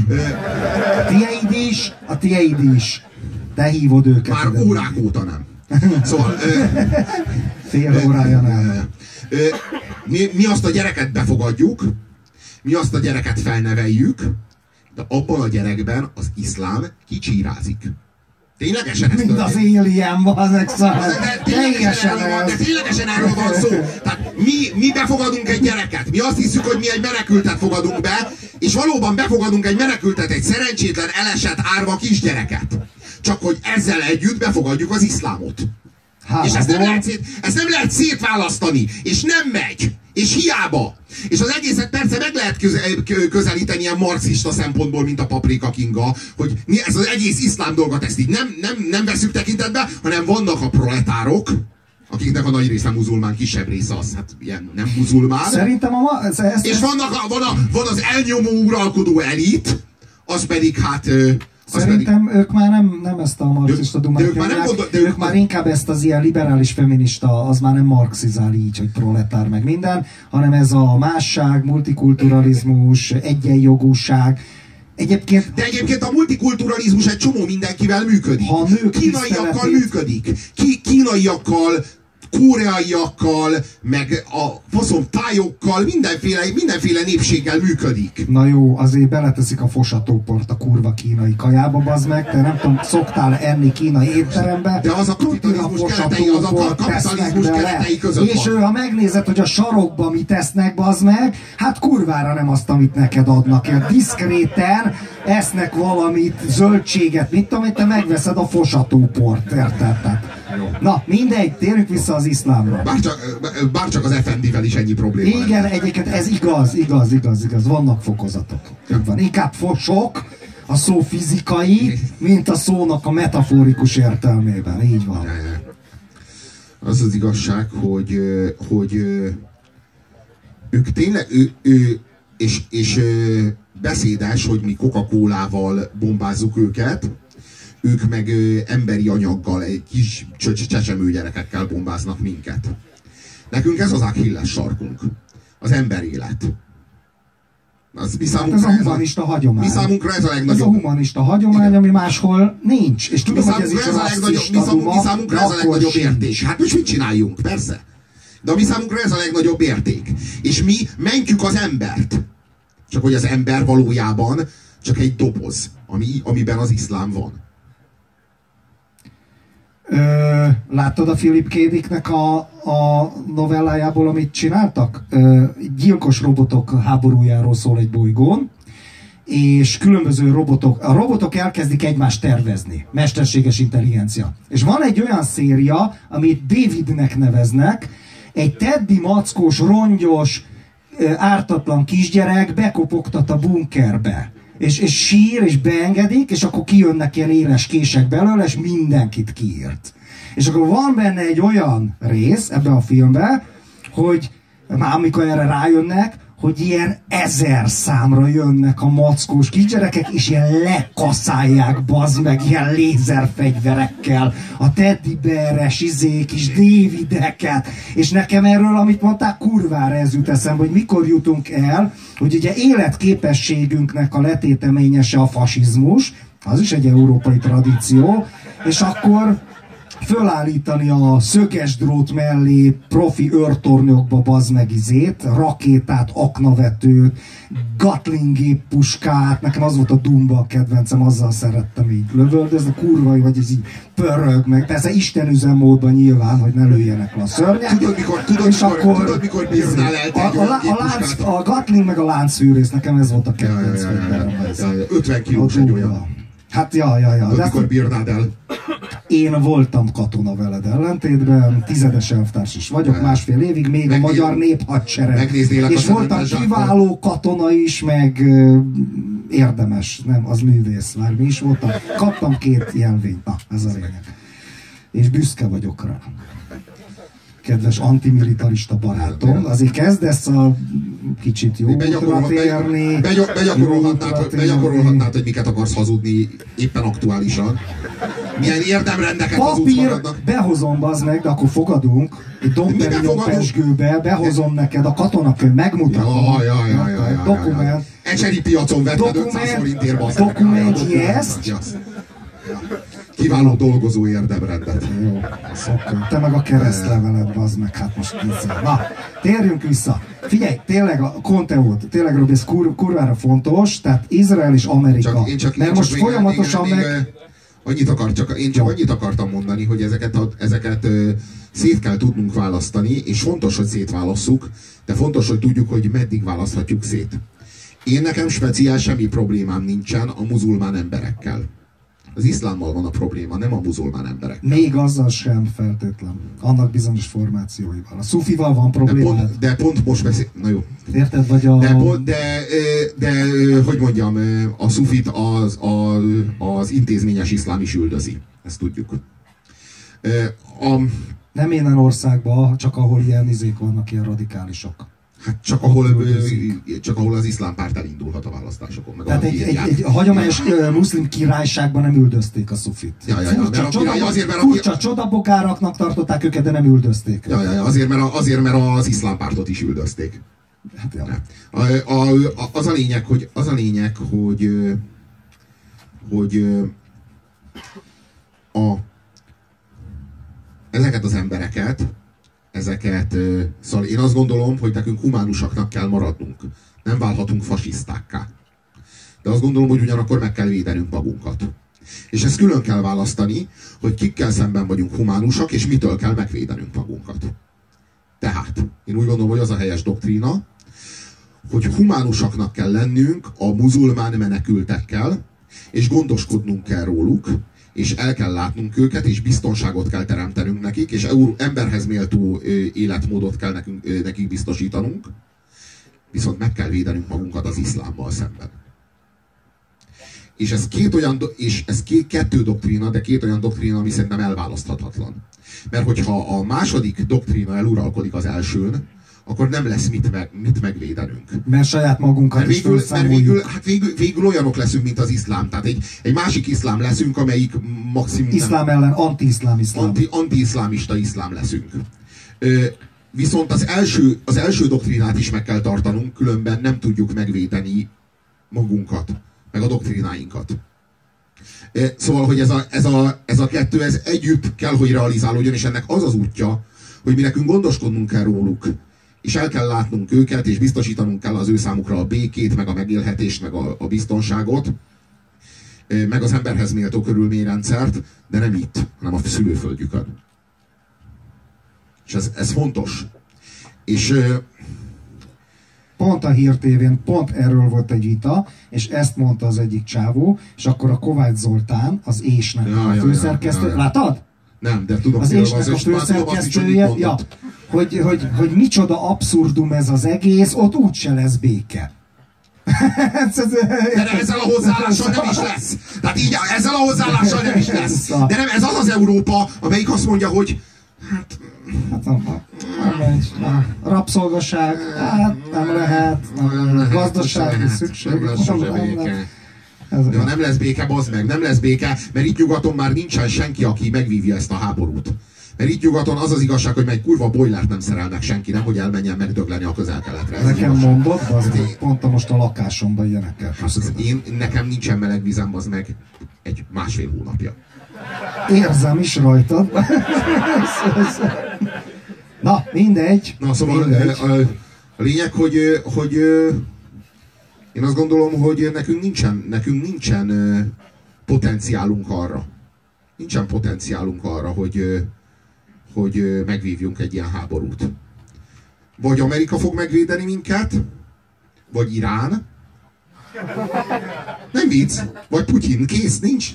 A tieid is. Te hívod őket. Már órák óta nem. Szóval... fél órája nem. Mi azt a gyereket befogadjuk, mi azt a gyereket felneveljük, de abban a gyerekben az iszlám kicsírázik. Ténylegesen ez mint az Alien van, de ténylegesen erről van szó. Tehát mi befogadunk egy gyereket. Mi azt hiszük, hogy mi egy menekültet fogadunk be, és valóban befogadunk egy menekültet, egy szerencsétlen, elesett, árva kisgyereket. Csak hogy ezzel együtt befogadjuk az iszlámot. És ezt nem lehet szétválasztani. És nem megy. És hiába. És az egészet persze meg lehet közelíteni ilyen marxista szempontból, mint a Paprika Kinga, hogy ez az egész iszlám dolgot ezt így nem veszük tekintetbe, hanem vannak a proletárok, akiknek a nagy része muzulmán, kisebb része az, hát ilyen nem muzulmán. Szerintem és van az elnyomó uralkodó elit, az pedig hát... Szerintem ők már nem ezt a marxista dumát ők már inkább ezt az ilyen liberális feminista, az már nem marxizál így, hogy proletár meg minden, hanem ez a másság, multikulturalizmus, egyenjogúság. De egyébként a multikulturalizmus egy csomó mindenkivel működik. Kínaiakkal működik. Kínaiakkal, koreaiakkal, meg a faszom tájokkal, mindenféle népséggel működik. Na jó, azért beleteszik a fosatóport a kurva kínai kajába, bazd meg, te nem tudom, szoktál enni kínai étterembe. De az a kapitalizmus keretei között és van. Ha megnézed, hogy a sarokba mit esznek, bazd meg, hát kurvára nem azt, amit neked adnak. Ilyen diszkréten esznek valamit, zöldséget, mit tudom, hogy te megveszed a fosatóport, érted? Na, mindegy, térjünk vissza az iszlámra. Bárcsak az FND-vel is ennyi probléma. Igen, egyébként ez igaz. Vannak fokozatok. Van. Inkább sok a szó fizikai, mint a szónak a metaforikus értelmében. Így van. Az az igazság, hogy ők tényleg, és beszédes, hogy mi Coca-Colával bombázzuk őket, ők meg emberi anyaggal, egy kis csecsemő gyerekekkel bombáznak minket. Nekünk ez az Achilles sarkunk. Az emberélet. Ez a humanista hagyomány. Mi számunkra ez a legnagyobb. Ez a humanista hagyomány, ami máshol nincs. És tudom, hogy ez is rasszista duma, mi számunkra ez a legnagyobb érték. Hát most mit csináljunk? Persze. De a mi számunkra ez a legnagyobb érték. És mi mentjük az embert. Csak hogy az ember valójában csak egy doboz, amiben az iszlám van. Láttad a Philip K. Dicknek a novellájából, amit csináltak? Gyilkos robotok háborújáról szól egy bolygón, és különböző a robotok elkezdik egymást tervezni. Mesterséges intelligencia. És van egy olyan széria, amit Davidnek neveznek, egy Teddy mackós, rongyos, ártatlan kisgyerek bekopogtat a bunkerbe. És sír, és beengedik, és akkor kijönnek ilyen éles kések belőle, és mindenkit kiírt. És akkor van benne egy olyan rész ebben a filmben, hogy már amikor erre rájönnek, hogy ilyen 1000 számra jönnek a mackós kisgyerekek, és ilyen lekaszálják, bazd meg, ilyen lézerfegyverekkel a teddyberes kis Davideket. És nekem erről, amit mondták, kurvára ez jut eszembe, hogy mikor jutunk el, hogy ugye életképességünknek a letéteményese a fasizmus, az is egy európai tradíció, és akkor fölállítani a szöges drót mellé profi őrtornyokba bazd meg rakétát, aknavetőt, Gatling géppuskát, nekem az volt a Doomba a kedvencem, azzal szerettem így lövöldözni, kurva, vagy ez így pörög meg, persze Isten üzemmódban nyilván, hogy ne lőjenek le a szörnyek. Tudod, mikor bírnál el te egy olyan géppuskát? A Gatling meg a láncfűrész, nekem ez volt a kedvenc. 50 kilós egy olyan. Hát ja. De mikor bírnád el? Én voltam katona veled ellentétben, 10-es elvtárs is vagyok, másfél évig, még a magyar néphadsereg. És voltam kiváló katona is, meg érdemes, nem, az művész, már mi is voltam. Kaptam 2 jelvényt, na, ez a lényeg. És büszke vagyok rá. Kedves antimilitarista barátom, azért kezdesz a kicsit jó útra térni. Begyakorolhatnád, hogy miket akarsz hazudni éppen aktuálisan. Milyen érdemrendeket hazudsz magadnak. Behozom, bazd meg, de akkor fogadunk. Egy Domperignon pesgőbe, behozom neked a katonakönyv, megmutatom. Jaj. Dokument. Ecseri piacon vetted 500 forintért, bazd meg. Dokument, yes. Kiváló dolgozó érdemrendet. Jó, szokkal. Te meg a keresztleveled, bazd meg, hát most kicsit. Na, térjünk vissza. Figyelj, tényleg a Conteót, tényleg Robi, ez kurvára fontos, tehát Izrael és Amerika. Mert most folyamatosan meg... Annyit akartam mondani, hogy ezeket szét kell tudnunk választani, és fontos, hogy szétválasszuk, de fontos, hogy tudjuk, hogy meddig választhatjuk szét. Nekem speciál semmi problémám nincsen a muzulmán emberekkel. Az iszlámmal van a probléma, nem a muzulmán emberek. Még azzal sem feltétlen. Annak bizonyos formációival. A szufival van probléma. De pont most beszél... Na jó. Érted? Vagy a... De hogy mondjam, a szufit az intézményes iszlám is üldözi. Ezt tudjuk. Nem minden országban, csak ahol ilyen izék vannak, ilyen radikálisok. Hát csak ahol az iszlám párt elindulhat a választásokon. Meg tehát egy hagyományos muszlim királyságban nem üldözték a szufit. Furcsa csodabokáraknak tartották őket, de nem üldözték. Azért, mert az iszlám pártot is üldözték. Hát, ja. Az a lényeg, hogy ezeket az embereket, szóval én azt gondolom, hogy nekünk humánusaknak kell maradnunk. Nem válhatunk fasisztákká. De azt gondolom, hogy ugyanakkor meg kell védenünk magunkat. És ezt külön kell választani, hogy kikkel szemben vagyunk humánusak, és mitől kell megvédenünk magunkat. Tehát, én úgy gondolom, hogy az a helyes doktrína, hogy humánusaknak kell lennünk a muzulmán menekültekkel, és gondoskodnunk kell róluk, és el kell látnunk őket, és biztonságot kell teremtenünk nekik, és emberhez méltó életmódot kell nekik biztosítanunk, viszont meg kell védenünk magunkat az iszlámmal szemben. És ez kettő doktrína, de 2 olyan doktrína, ami szerintem elválaszthatatlan. Mert hogyha a második doktrína eluralkodik az elsőn, akkor nem lesz mit megvédenünk. Mert saját magunkat is felszámoljuk. Végül olyanok leszünk, mint az iszlám. Tehát egy másik iszlám leszünk, amelyik maximum... Iszlám ellen anti-iszlám iszlám. Anti-iszlámista iszlám leszünk. Viszont az első doktrinát is meg kell tartanunk, különben nem tudjuk megvédeni magunkat, meg a doktrináinkat. Szóval, hogy ez a kettő, ez együtt kell, hogy realizálódjon, és ennek az az útja, hogy mi nekünk gondoskodnunk kell róluk, és el kell látnunk őket, és biztosítanunk kell az ő számukra a békét, meg a megélhetést, meg a biztonságot, meg az emberhez méltó körülményrendszert, de nem itt, hanem a szülőföldjükön. És ez fontos. És pont a Hír TV-n pont erről volt egy vita, és ezt mondta az egyik csávó, és akkor a Kovács Zoltán, az ÉS-nek a főszerkesztő, látod? Nem, de tudom, az ÉS-nek a főszerkesztője, hogy micsoda abszurdum ez az egész, ott úgyse lesz béke. De ezzel a hozzáállással nem is lesz. Tehát így, ezzel a hozzáállással nem is lesz. De nem, ez az Európa, amelyik azt mondja, hogy rabszolgaság, nem lehet, gazdasági szükség. Nem lesz béke, bazd meg, nem lesz béke, mert itt nyugaton már nincsen senki, aki megvívja ezt a háborút. Mert itt nyugaton az az igazság, hogy meg kurva boilert nem szerel meg senki, nem, hogy elmenjen megdögleni a Közel-Keletre. Nekem mondod, bazd, pont most a lakásomban ilyenekkel. Nekem nincsen meleg vízem, bazd meg, egy másfél hónapja. Érzem is rajtad. Na, mindegy. Na, szóval mindegy. A lényeg, hogy én azt gondolom, hogy nekünk nincsen potenciálunk arra. Nincsen potenciálunk arra, hogy megvívjunk egy ilyen háborút. Vagy Amerika fog megvédeni minket, vagy Irán. Nem vicc. Vagy Putyin. Kész, nincs.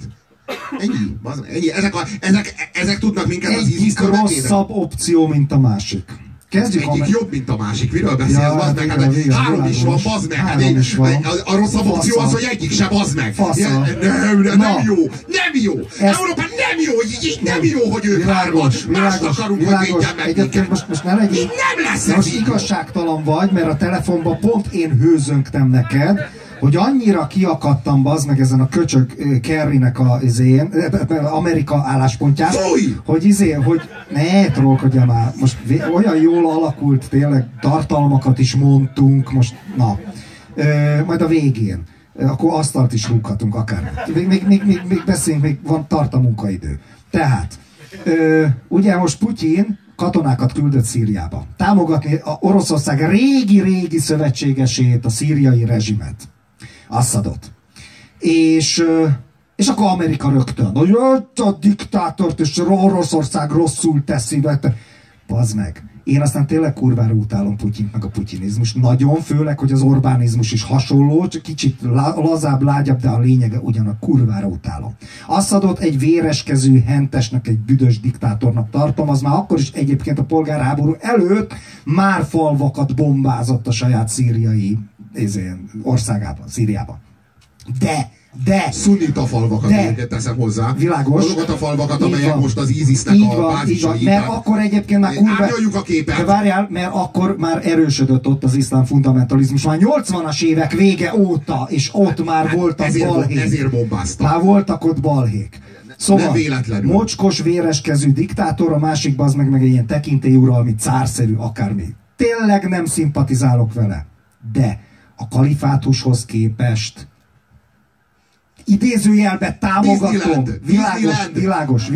Ennyi. Ezek tudnak minket az ISIS-től megvédeni. Egyik rosszabb opció, mint a másik. Egyik jobb, mint a másik. Miről beszélsz, ja, bazd meg? Három is van, bazd meg. A rosszabb opció az, hogy egyik se, bazd meg. Nem jó. Nem jó. Európa nem jó. Nem jó, hogy ők hárman. Mást akarunk, hogy védjen meg minket. Most ne legyél. Nem lesz ez. Most igazságtalan vagy, mert a telefonban pont én hőzöngtem neked, hogy annyira kiakadtam, bazd meg, ezen a köcsög Kerrynek Amerika álláspontját, hogy ne trollkodja már, most olyan jól alakult, tényleg tartalmakat is mondtunk, most na, majd a végén, akkor asztalt is rúghatunk akár. Még beszéljünk, még van tart a munkaidő. Tehát, ugye most Putyin katonákat küldött Szíriába. Támogatni a Oroszország régi szövetségesét, a szíriai rezsimet. Assadot. És akkor Amerika rögtön, hogy a diktátort és Oroszország rosszul teszi, bazd meg. Én aztán tényleg kurvára utálom Putyint, meg a putyinizmus. Nagyon, főleg, hogy az Orbánizmus is hasonló, csak kicsit lazább, lágyabb, de a lényege ugyanak, kurvára utálom. Assadot egy véreskezű hentesnek, egy büdös diktátornak tartom, az már akkor is egyébként a polgárháború előtt már falvakat bombázott a saját szíriai országában, Szíriában. De szunita falvakat teszem hozzá. Világos. Azokat a falvakat, amelyek most az ISIS-nek a bázisai. Mert akkor egyébként már árnyaljuk a képet. De várjál, mert akkor már erősödött ott az iszlám fundamentalizmus. Már 80-as évek vége óta, és ott már voltak balhék. Ezért bombáztak. Már voltak ott balhék. Szóval mocskos, véreskezű diktátor, a másikban az meg egy ilyen tekintélyuralmi, cárszerű, akármi. Tényleg nem szimpatizálok vele. De a kalifátushoz képest idézőjelben támogatom. Világos.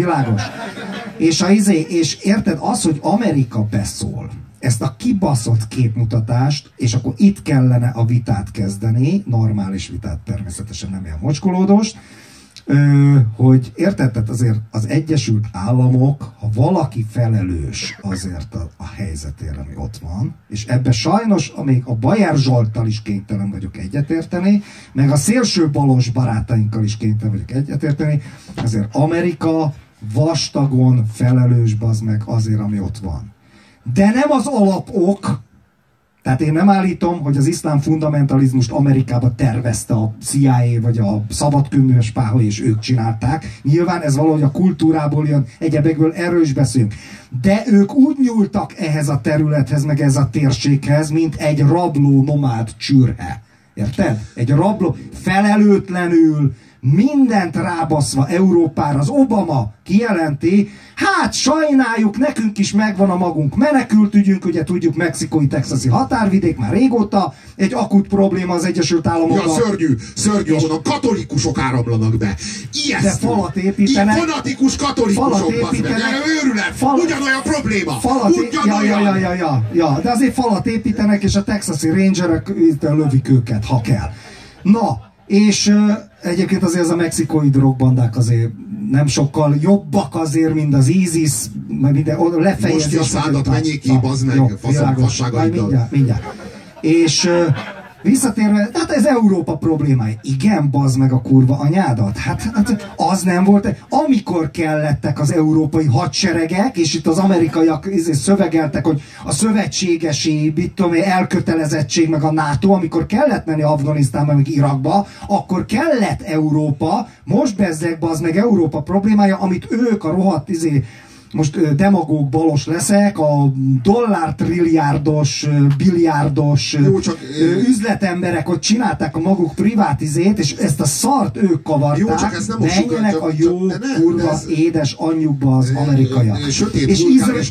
És érted, az, hogy Amerika beszól, ezt a kibaszott képmutatást, és akkor itt kellene a vitát kezdeni, normális vitát, természetesen nem ilyen mocskolódós, hogy érted, tehát azért az Egyesült Államok, ha valaki felelős azért a helyzetért, ami ott van, és ebbe sajnos, még a Bajer Zsolttal is kénytelen vagyok egyetérteni, meg a szélső balos barátainkkal is kénytelen vagyok egyetérteni, azért Amerika vastagon felelős, bazd meg, azért, ami ott van. De nem az alapok, Tehát én nem állítom, hogy az iszlám fundamentalizmust Amerikába tervezte a CIA vagy a szabadkőműves páholy, és ők csinálták. Nyilván ez valahogy a kultúrából jön, egyebekből, erről is beszélünk. De ők úgy nyúltak ehhez a területhez, meg ez a térséghez, mint egy rabló nomád csürhe. Érted? Egy rabló felelőtlenül, mindent rábaszva Európára. Az Obama kijelenti, hát sajnáljuk, nekünk is megvan a magunk menekültügyünk, ugye tudjuk, mexikói-texasi határvidék már régóta, egy akut probléma az Egyesült Államokban. Ja, szörnyű, ahonnan katolikusok áramlanak be. Ijesztő. De falat építenek. Fanatikus katolikusok, őrület, ugyanolyan probléma. Ja, de azért falat építenek, és a texasi rangerek lövik őket, ha kell. Na, és egyébként azért az a mexikói drogbandák azért nem sokkal jobbak azért, mint az ISIS, meg minden, lefejezés. Most a szádat, menjék ki, bazd meg, fasságaiddal. Mindjárt. És visszatérve, hát ez Európa problémája. Igen, bazd meg a kurva anyádat. Hát az nem volt. Amikor kellettek az európai hadseregek, és itt az amerikaiak szövegeltek, hogy a szövetségesi, mit tudom én, elkötelezettség, meg a NATO, amikor kellett menni Afganisztánba, meg Irakba, akkor kellett Európa, most bezzeg, bazd meg Európa problémája, amit ők a rohadt most demagóg balos leszek, a dollártrilliárdos, billiárdos üzletemberek, hogy csinálták a maguk privátizét, és ezt a szart ők kavarták, menjenek a jó, kurva, édes anyjukba az amerikaiak. És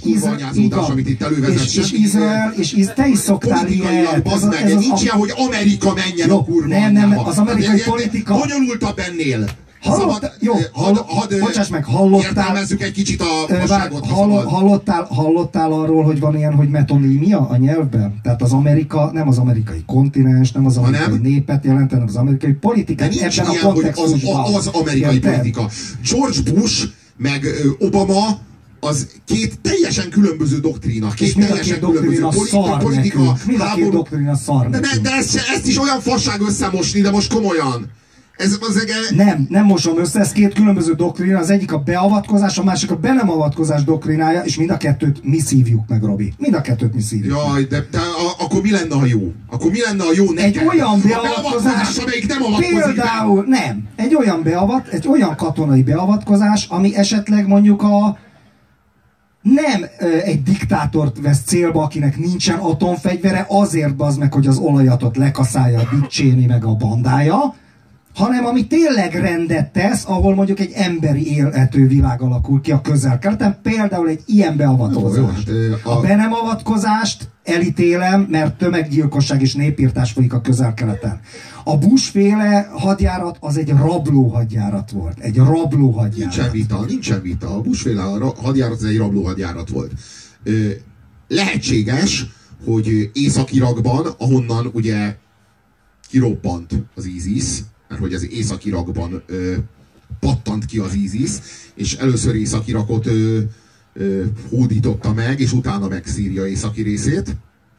Izrael, és te is szoktál ilyen. Nincs ilyen, hogy Amerika menjen a kurva anyjába. Nem, az amerikai politika... Bonyolultabb ennél. Bocsáss meg, hallottál... Értelmezzük egy kicsit a vasságot. Hallottál arról, hogy van ilyen, hogy metonímia a nyelvben? Tehát az Amerika, nem az amerikai kontinens, nem az amerikai népet jelent, hanem az amerikai politikát ebben a kontextusban. Az amerikai politika. George Bush meg Obama az két teljesen különböző doktrína. Két teljesen különböző politika, mind a két doktrína szar. De ezt is olyan fasság összemosni, de most komolyan. Nem mosom össze, ez két különböző doktrína, az egyik a beavatkozás, a másik a be nem avatkozás doktrinája, és mind a kettőt mi szívjuk meg, Robi. Mind a kettőt mi szívjuk. Jaj, de akkor mi lenne a jó? Akkor mi lenne a jó neked? Egy olyan beavatkozás, amelyik nem avatkozik például, nem, egy olyan katonai beavatkozás, ami esetleg mondjuk nem egy diktátort vesz célba, akinek nincsen atomfegyvere, azért bazd meg, hogy az olajatot lekaszálja a Dick Cheney meg a bandája, hanem ami tényleg rendet tesz, ahol mondjuk egy emberi élhető világ alakul ki a Közel-Keleten, például egy ilyen beavatkozás. A be nem avatkozást elítélem, mert tömeggyilkosság és népírtás folyik a Közel-Keleten. A Bush-féle hadjárat az egy rabló hadjárat volt. Egy rabló hadjárat. Nincsen vita. A Bush-féle hadjárat az egy rabló hadjárat volt. Lehetséges, hogy Észak-Irakban, ahonnan ugye kirobbant az ISIS, mert hogy az Észak-Irakban pattant ki az ISIS, és először Észak-Irakot hódította meg, és utána meg Szíria északi részét.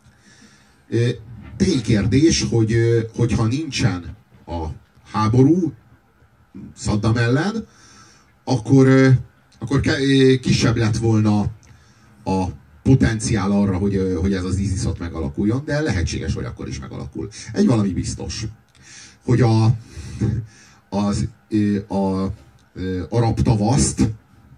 Ténykérdés, hogyha nincsen a háború Saddam ellen, akkor kisebb lett volna a potenciál arra, hogy ez az ISIS-ot megalakuljon, de lehetséges, hogy akkor is megalakul. Egy valami biztos, hogy az arab tavaszt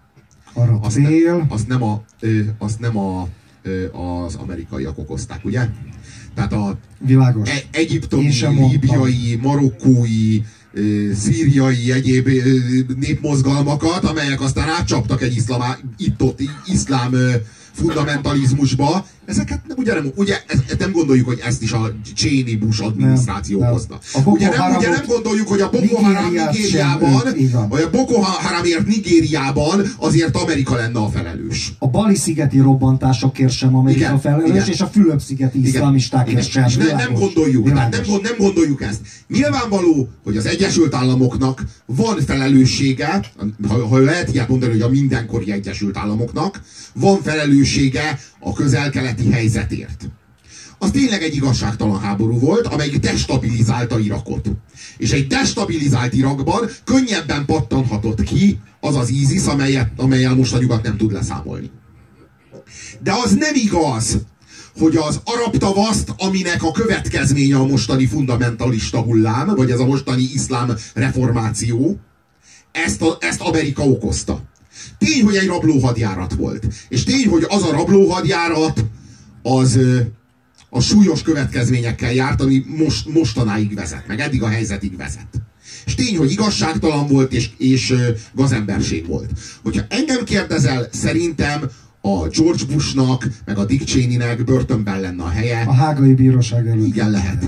azt nem az amerikaiak okozták, ugye? Tehát a egyiptomi, líbiai, marokkói, szíriai, egyéb népmozgalmakat, amelyek aztán átcsaptak egy iszlám fundamentalizmusba, ezeket ezt nem gondoljuk, hogy ezt is a Cheney Bush adminisztráció hozta. Ugye nem gondoljuk, hogy a Boko Haram Nigériában, vagy a Boko Haramért Nigériában azért Amerika lenne a felelős. A Bali-szigeti robbantásokért sem Amerika felelős, és a Fülöp-szigeti iszlamistákért sem. Nem gondoljuk ezt. Nyilvánvaló, hogy az Egyesült Államoknak van felelőssége, ha lehet ilyet mondani, hogy a mindenkori Egyesült Államoknak van felelőssége a közel-keleti helyzetért. Az tényleg egy igazságtalan háború volt, amelyik destabilizálta Irakot. És egy destabilizált Irakban könnyebben pattanhatott ki az az ISIS, amellyel most a nyugat nem tud leszámolni. De az nem igaz, hogy az arab tavaszt, aminek a következménye a mostani fundamentalista hullám, vagy ez a mostani iszlám reformáció, ezt Amerika okozta. Tény, hogy egy rablóhadjárat volt. És tény, hogy az a rablóhadjárat az a súlyos következményekkel járt, ami mostanáig vezet, meg eddig a helyzetig vezet. És tény, hogy igazságtalan volt, és gazemberség volt. Hogyha engem kérdezel, szerintem a George Bushnak, meg a Dick Cheneynek börtönben lenne a helye. A hágai bíróság előtt. Igen, lehet.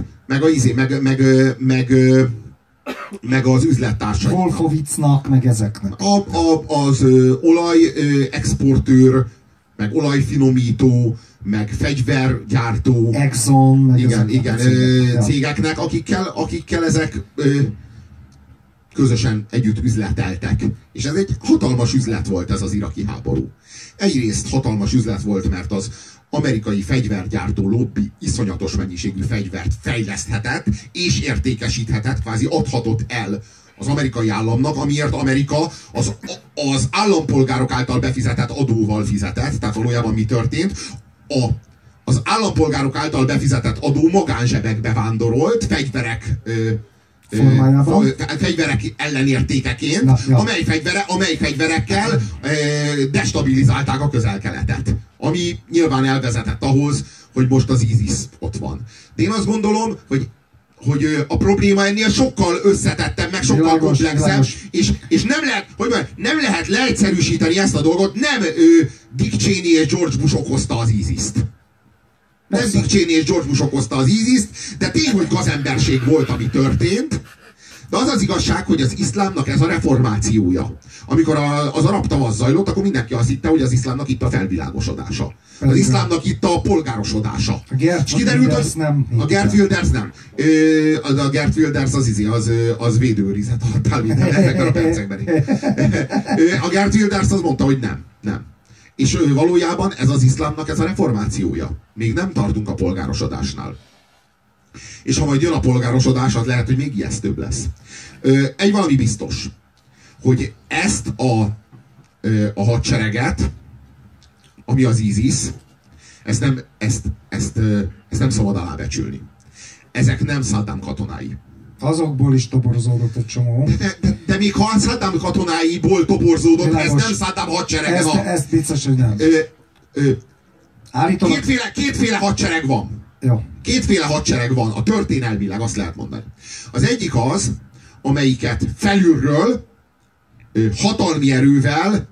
Meg az üzlettársaik. Wolfowitznak, meg ezeknek. Az olaj exportőr, meg olajfinomító, meg fegyvergyártó. Exxon, meg igen, cégeknek, akikkel ezek közösen együtt üzleteltek. És ez egy hatalmas üzlet volt, ez az iraki háború. Egyrészt hatalmas üzlet volt, mert az amerikai fegyvergyártó lobby iszonyatos mennyiségű fegyvert fejleszthetett és értékesíthetett, kvázi adhatott el az amerikai államnak, amiért Amerika az állampolgárok által befizetett adóval fizetett. Tehát valójában mi történt? Az állampolgárok által befizetett adó magánzsebekbe vándorolt, fegyverek ellenértékeként, amely fegyverekkel destabilizálták a Közel-Keletet. Ami nyilván elvezetett ahhoz, hogy most az ISIS ott van. De én azt gondolom, hogy a probléma ennél sokkal összetettebb, meg sokkal komplexebb, és nem lehet leegyszerűsíteni ezt a dolgot. Nem Dick Cheney és George Bush okozta az ISIS-t. Nem Dick Cheney és George Bush okozta az ISIS-t, de tény, hogy gazemberség volt, ami történt. De az az igazság, hogy az iszlámnak ez a reformációja. Amikor az arab tavasz zajlott, akkor mindenki azt hitte, hogy az iszlámnak itt a felvilágosodása. Az iszlámnak itt a polgárosodása. És kiderült, hogy a Gert Wilders nem. A Gert Wilders az védőőrizet alatt mindenekben a percekben. A Gert Wilders az mondta, hogy nem. És valójában ez az iszlámnak ez a reformációja. Még nem tartunk a polgárosodásnál. És ha majd jön a polgárosodás, az lehet, hogy még ijesztőbb lesz. Egy valami biztos, hogy ezt a hadsereget, ami az ISIS, ezt nem szabad alábecsülni. Ezek nem Saddam katonái. Azokból is toborzódott egy csomó. De még ha Saddam katonáiból toborzódott, ez nem Saddam hadserege. Ez biztos, hogy nem. Kétféle hadsereg van. Jó. Kétféle hadsereg van, a történelmileg azt lehet mondani. Az egyik az, amelyiket felülről hatalmi erővel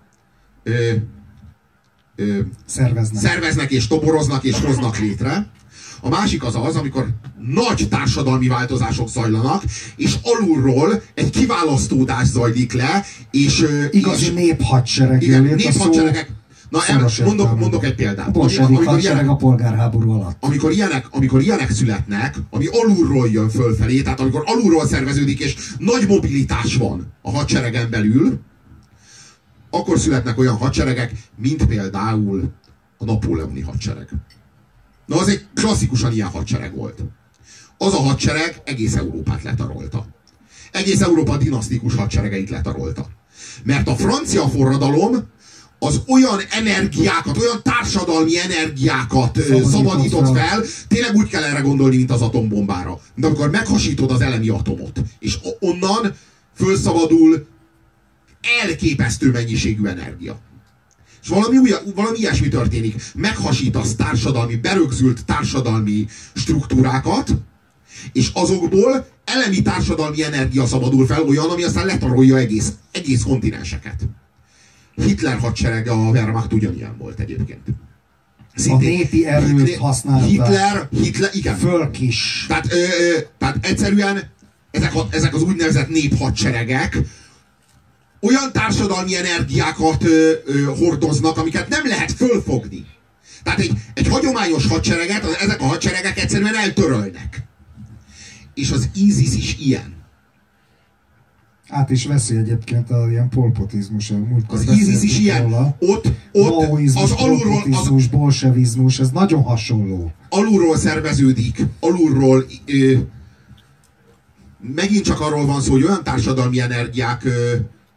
szerveznek és toboroznak és hoznak létre. A másik az, amikor nagy társadalmi változások zajlanak, és alulról egy kiválasztódás zajlik le, és igazi néphadsereg. Igen, néphadseregek. Na, mondok egy példát. A bolsevik hadsereg a polgárháború alatt. Amikor ilyenek születnek, ami alulról jön fölfelé, tehát amikor alulról szerveződik, és nagy mobilitás van a hadseregen belül, akkor születnek olyan hadseregek, mint például a napóleoni hadsereg. Na, az egy klasszikusan ilyen hadsereg volt. Az a hadsereg egész Európát letarolta. Egész Európa dinasztikus hadseregeit letarolta. Mert a francia forradalom az olyan energiákat, olyan társadalmi energiákat szabadított fel, tényleg úgy kell erre gondolni, mint az atombombára. De amikor meghasítod az elemi atomot, és onnan fölszabadul elképesztő mennyiségű energia. És valami ilyesmi történik. Meghasítasz berögzült társadalmi struktúrákat, és azokból elemi társadalmi energia szabadul fel, olyan, ami aztán letarolja egész kontinenseket. Hitler hadserege, a Wehrmacht ugyanilyen volt egyébként. Szintén, a népi erőt használták. Hitler, igen. Fölkis. Tehát egyszerűen ezek az úgynevezett néphadseregek olyan társadalmi energiákat hordoznak, amiket nem lehet fölfogni. Tehát egy hagyományos hadsereget, ezek a hadseregek egyszerűen eltörölnek. És az ISIS is ilyen. Át is veszi egyébként a ilyen polpotizmus. Az ISIS is ilyen. Ott az alulról... bolsevizmus, ez nagyon hasonló. Alulról szerveződik, alulról... megint csak arról van szó, hogy olyan társadalmi energiák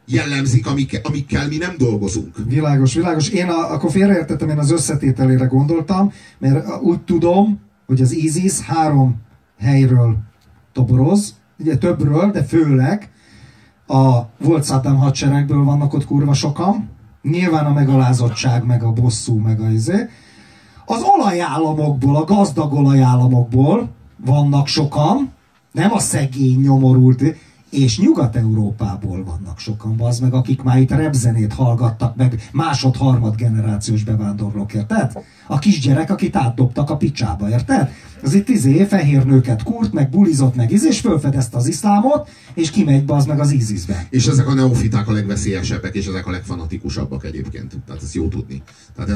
jellemzik, amikkel mi nem dolgozunk. Világos, világos. Én akkor félreértettem, én az összetételére gondoltam, mert úgy tudom, hogy az ISIS 3 helyről toboroz, ugye többről, de főleg a volt Saddam hadseregből vannak ott kurva sokan, nyilván a megalázottság, meg a bosszú, meg a izé. Az olajállamokból, a gazdag olajállamokból vannak sokan, nem a szegény, nyomorult, és Nyugat-Európából vannak sokan, bazd meg, akik már itt repzenét hallgattak meg, másod-harmad generációs bevándorlók, érted? A kisgyerek, akit átdobtak a picsába, érted? Az itt fehér nőket kurt, meg bulizott, meg és fölfedezte az iszlámot, és kimegy bazd meg az ISIS-be. És ezek a neofiták a legveszélyesebbek, és ezek a legfanatikusabbak egyébként. Tehát ezt jó tudni. Tehát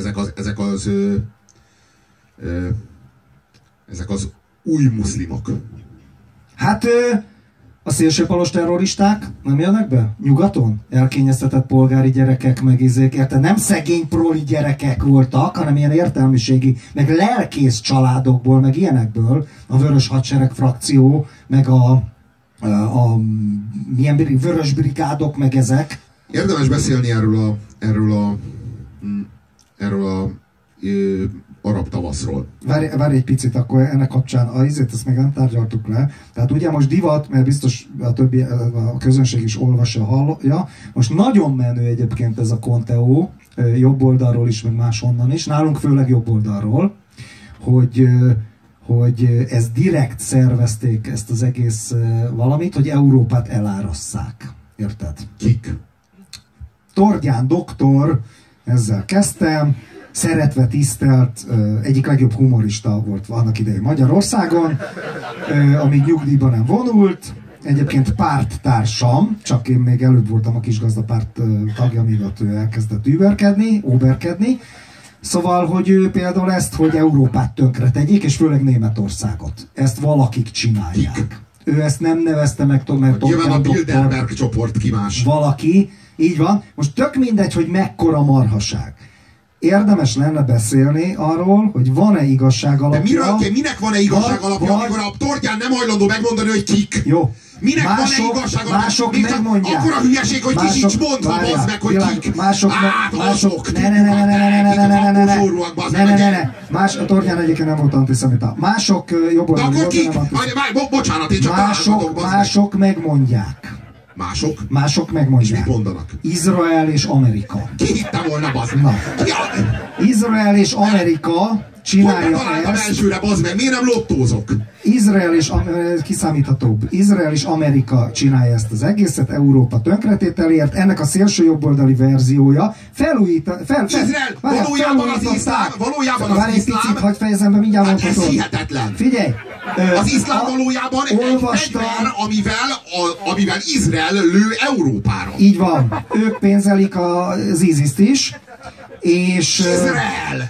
ezek az új muszlimok. Hát a szélsőpalos terroristák nem jönnek be? Nyugaton? Elkényeztetett polgári gyerekek, meg érted? Nem szegény proli gyerekek voltak, hanem ilyen értelmiségi, meg lelkész családokból, meg ilyenekből. A Vörös Hadsereg frakció, meg a milyen vörös brigádok, meg ezek. Érdemes beszélni erről a arab tavaszról. Várj egy picit, akkor ennek kapcsán ezt még nem tárgyaltuk le. Tehát ugye most divat, mert biztos a közönség is olvassa, hallja. Most nagyon menő egyébként ez a Conteo, jobb oldalról is, meg máshonnan is. Nálunk főleg jobb oldalról, hogy ez direkt szervezték ezt az egész valamit, hogy Európát elárasszák. Érted? Kik? Tordján doktor, ezzel kezdtem, szeretve tisztelt, egyik legjobb humorista volt annak idején Magyarországon, amíg nyugdíjban nem vonult, egyébként párttársam, csak én még előbb voltam a Kisgazdapárt tagja, míg ott ő elkezdett óberkedni. Szóval, hogy ő például ezt, hogy Európát tönkre tegyék, és főleg Németországot. Ezt valakik csinálják. Kik? Ő ezt nem nevezte meg, mert nyilván a Bilderberg csoport, ki más. Valaki, így van. Most tök mindegy, hogy mekkora marhaság. Érdemes lenne beszélni arról, hogy van-e igazság alapja. De minek van-e igazság alapja, amikor a Tordján nem hajlandó megmondani, hogy kik? Jó. Minek van-e igazság alapja? Mások megmondják. Akkora hülyeség, hogy ki sincs mondva, bazd meg, hogy kik. Mások. A Tordján egyébként nem volt antiszemita. Mások jobboldali. De akkor kik? Bocsánat, én csak mások megmondják. Mások megmondják. És mit mondanak? Izrael és Amerika. Ki hitte volna, bazd? Na. Izrael és Amerika csinálja ezt. Elsőre, bazd meg, miért nem lottózok? Izrael és kiszámíthatóbb. Izrael és Amerika csinálja ezt az egészet, Európa tönkretételért. Ennek a szélső jobboldali verziója Izrael! Valójában az iszlám! Picit, hadd fejezem be, mindjárt hát ez hihetetlen! Figyelj! Az iszlám valójában egy fegyver, amivel Izrael lő Európára. Így van. Ők pénzelik az ISIS-t is. És... Izrael!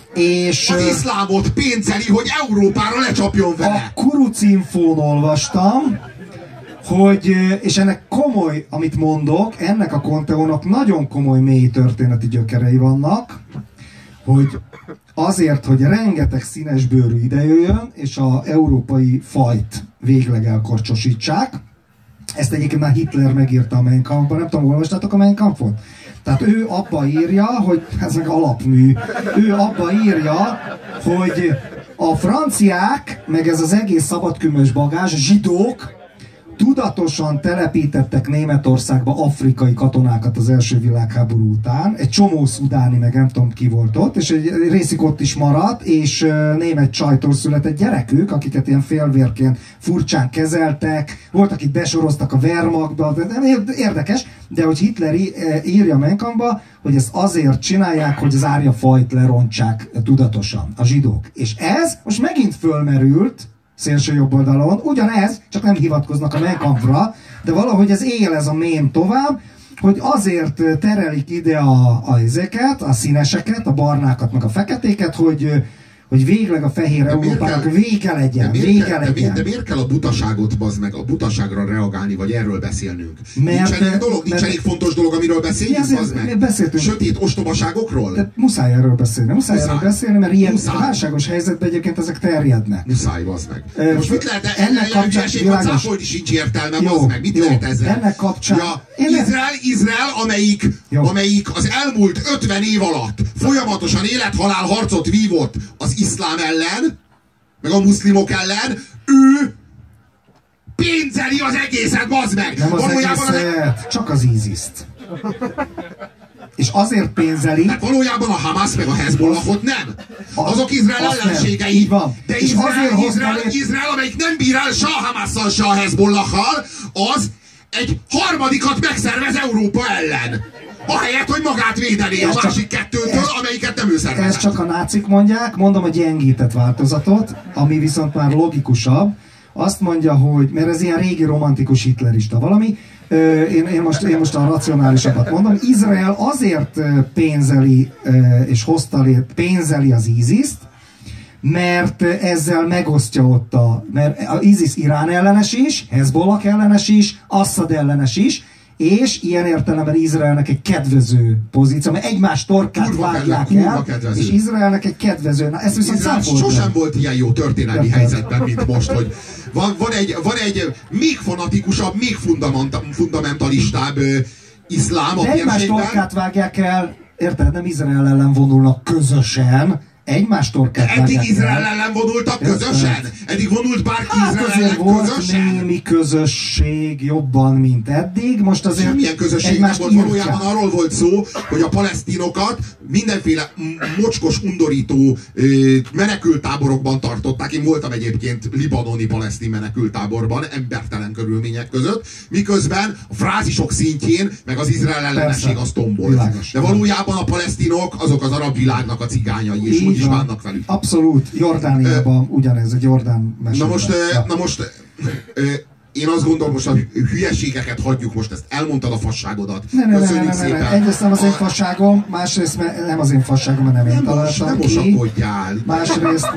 És az iszlámot pénzeli, hogy Európára lecsapjon vele. A Kurucinfón olvastam, hogy, és ennek komoly, amit mondok, ennek a Conteónak nagyon komoly mély történeti gyökerei vannak, hogy azért, hogy rengeteg színesbőrű idejöjjön, és az európai fajt végleg elkorcsosítsák. Ezt egyébként már Hitler megírta a Mein Kampfban, nem tudom, olvastátok a Mein Kampfot? Tehát ő abba írja, hogy ez meg alapmű, ő abba írja, hogy a franciák, meg ez az egész szabadkőmös bagázs, zsidók tudatosan telepítettek Németországba afrikai katonákat az első világháború után, egy csomó szudáni, meg nem tudom ki volt ott, és egy részük ott is maradt, és német csajtól született gyerekük, akiket ilyen félvérként furcsán kezeltek, volt, akik besoroztak a Wehrmachtba, érdekes, de hogy Hitler írja Mein Kampfba, hogy ezt azért csinálják, hogy az árja fajt lerontsák tudatosan, a zsidók. És ez most megint fölmerült, szélső jobb oldalon, ugyanez, csak nem hivatkoznak a Mein Kampfra, de valahogy ez él ez a mém tovább, hogy azért terelik ide a színeseket, a barnákat, meg a feketéket, hogy végleg a fehér Európának vége legyen, vége legyen. De miért kell a butaságot, bazd meg, a butaságra reagálni, vagy erről beszélnünk? Mert, nincs elég fontos dolog, amiről beszéljünk, bazd meg? Beszéltünk. Sötét ostobaságokról? De muszáj erről beszélni. Muszáj erről beszélni, mert ilyen válságos helyzetben egyébként ezek terjednek. Muszáj, bazd meg. Most mit lehet ennek kapcsán cáfolni sincs értelme, bazd meg. Mit lehet ezzel? Ennek kapcsán... Izrael, amelyik az elmúlt 50 év alatt folyamatosan élet-halál harcot vívott az iszlám ellen, meg a muszlimok ellen, ő pénzeli az egészet, bazd meg! Nem az egészet, csak az ISIS-t. És azért pénzeli... Tehát valójában a Hamas meg a Hezbollahot nem. Azok Izrael ellenségei. Van. De Izrael, amelyik nem bír el se a Hamasszal, se a Hezbollahal, az egy harmadikat megszervez Európa ellen. Ahelyett, hogy magát védené a másik kettőtől, amelyiket nem ő szervezett. Ezt csak a nácik mondják, mondom a gyengített változatot, ami viszont már logikusabb. Azt mondja, hogy, mert ez ilyen régi romantikus hitlerista valami, én most a racionálisabbat mondom, Izrael azért pénzeli pénzeli az ISIS-t, mert ezzel megosztja ott mert az ISIS Irán ellenes is, Hezbollah ellenes is, Assad ellenes is, és ilyen értelemben Izraelnek egy kedvező pozíció, mert egymás torkát vágják el, és Izraelnek egy kedvező. Na, ezt viszont sosem volt ilyen jó történelmi helyzetben, mint most, hogy van egy még fanatikusabb, még fundamentalistább iszlám a térségben. Egymás torkát vágják el, érted? Nem Izrael ellen vonulnak közösen, egymás torkát vágják el. Eddig Izrael ellen vonultak közösen? Eddig vonult bárki Izrael ellen közösen? Volt némi közösség jobban, mint eddig. Most azért semmilyen közösség nem volt. Valójában arról volt szó, hogy a palesztinokat mindenféle mocskos, undorító menekültáborokban tartották. Én voltam egyébként libanoni palesztin menekültáborban, embertelen körülmények között, miközben a frázisok szintjén meg az Izrael ellenesség az tombolt. Világos. De valójában a palesztinok azok az arab világnak a cigányai, és úgy is bánnak velük. Abszolút. Jordániában ugyanez, a Jordán mesében. Na most én azt gondolom, most a hülyeségeket hagyjuk, most ezt elmondtad a fasságodat. Köszönjük szépen. Egyrészt nem az én fasságom, másrészt nem az én fasságom, mert nem én találtam ki. Nem mosakodjál. Másrészt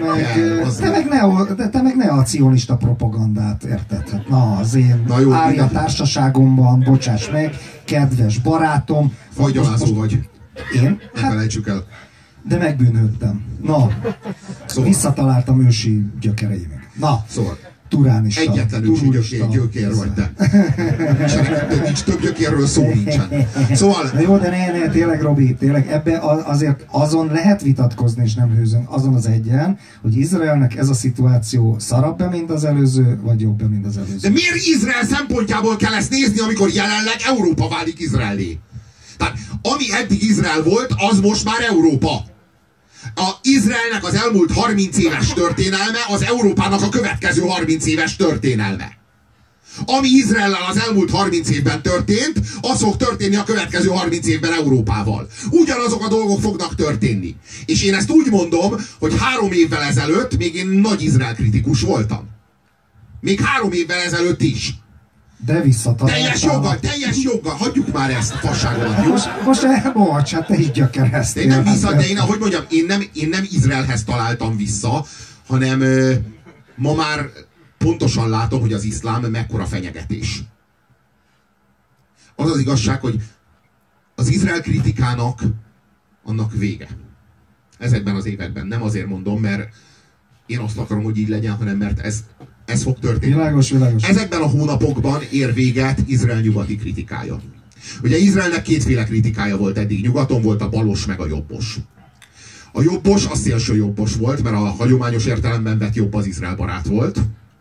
te meg neocionista propagandát érted. Na, az én ária társaságomban, bocsáss meg, kedves barátom. Fagyalázó vagy. Én? Ne felejtsük el. De megbűnődtem. Na, szóval. Visszataláltam ősi gyökereimig. Na, szóval. Turánista. Egyetlen ősi gyökér vagy te. Nincs több gyökérről szó nincsen. Szóval... Na jó, de tényleg Robi, tényleg ebbe azért azon lehet vitatkozni, és nem hőzünk, azon az egyen, hogy Izraelnek ez a szituáció szarabb-e, mint az előző, vagy jobb-e, mint az előző. De miért Izrael szempontjából kell ezt nézni, amikor jelenleg Európa válik Izraelé? Tehát ami eddig Izrael volt, az most már Európa. A Izraelnek az elmúlt 30 éves történelme az Európának a következő 30 éves történelme. Ami Izraellel az elmúlt 30 évben történt, az fog történni a következő 30 évben Európával. Ugyanazok a dolgok fognak történni. És én ezt úgy mondom, hogy 3 évvel ezelőtt még én nagy Izrael kritikus voltam. Még 3 évvel ezelőtt is. De visszataláltál. Teljes joggal, hagyjuk már ezt a fasságodat, jó? Bocs, hát te így gyökereztél. Ahogy mondjam, én nem Izraelhez találtam vissza, hanem ma már pontosan látom, hogy az iszlám mekkora fenyegetés. Az az igazság, hogy az Izrael kritikának annak vége. Ezekben az években. Nem azért mondom, mert én azt akarom, hogy így legyen, hanem mert ez fog történni. Világos. Ezekben a hónapokban ér véget Izrael nyugati kritikája. Ugye Izraelnek kétféle kritikája volt eddig. Nyugaton volt a balos meg a jobbos. A jobbos az szélső jobbos volt, mert a hagyományos értelemben vett jobb az Izrael barát volt.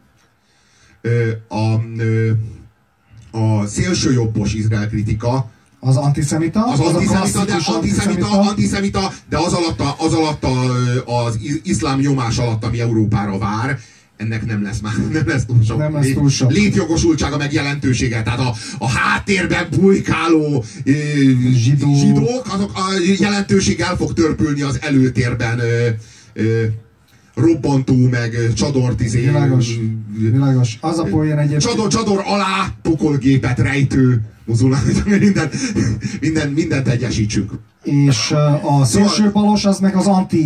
A szélső jobbos Izrael kritika az antiszemita? Az antiszemita, de az alatt az iszlám nyomás alatt, ami Európára vár, ennek nem lesz túl sok létjogosultsága meg jelentősége. Tehát a háttérben bujkáló zsidók, azok a jelentőség el fog törpülni az előtérben robbantó, meg csadort Világos. Az a poén egyébként... Csador alá pokolgépet rejtő muzulmán, mindent egyesítsünk. És a szélsőbalos az meg az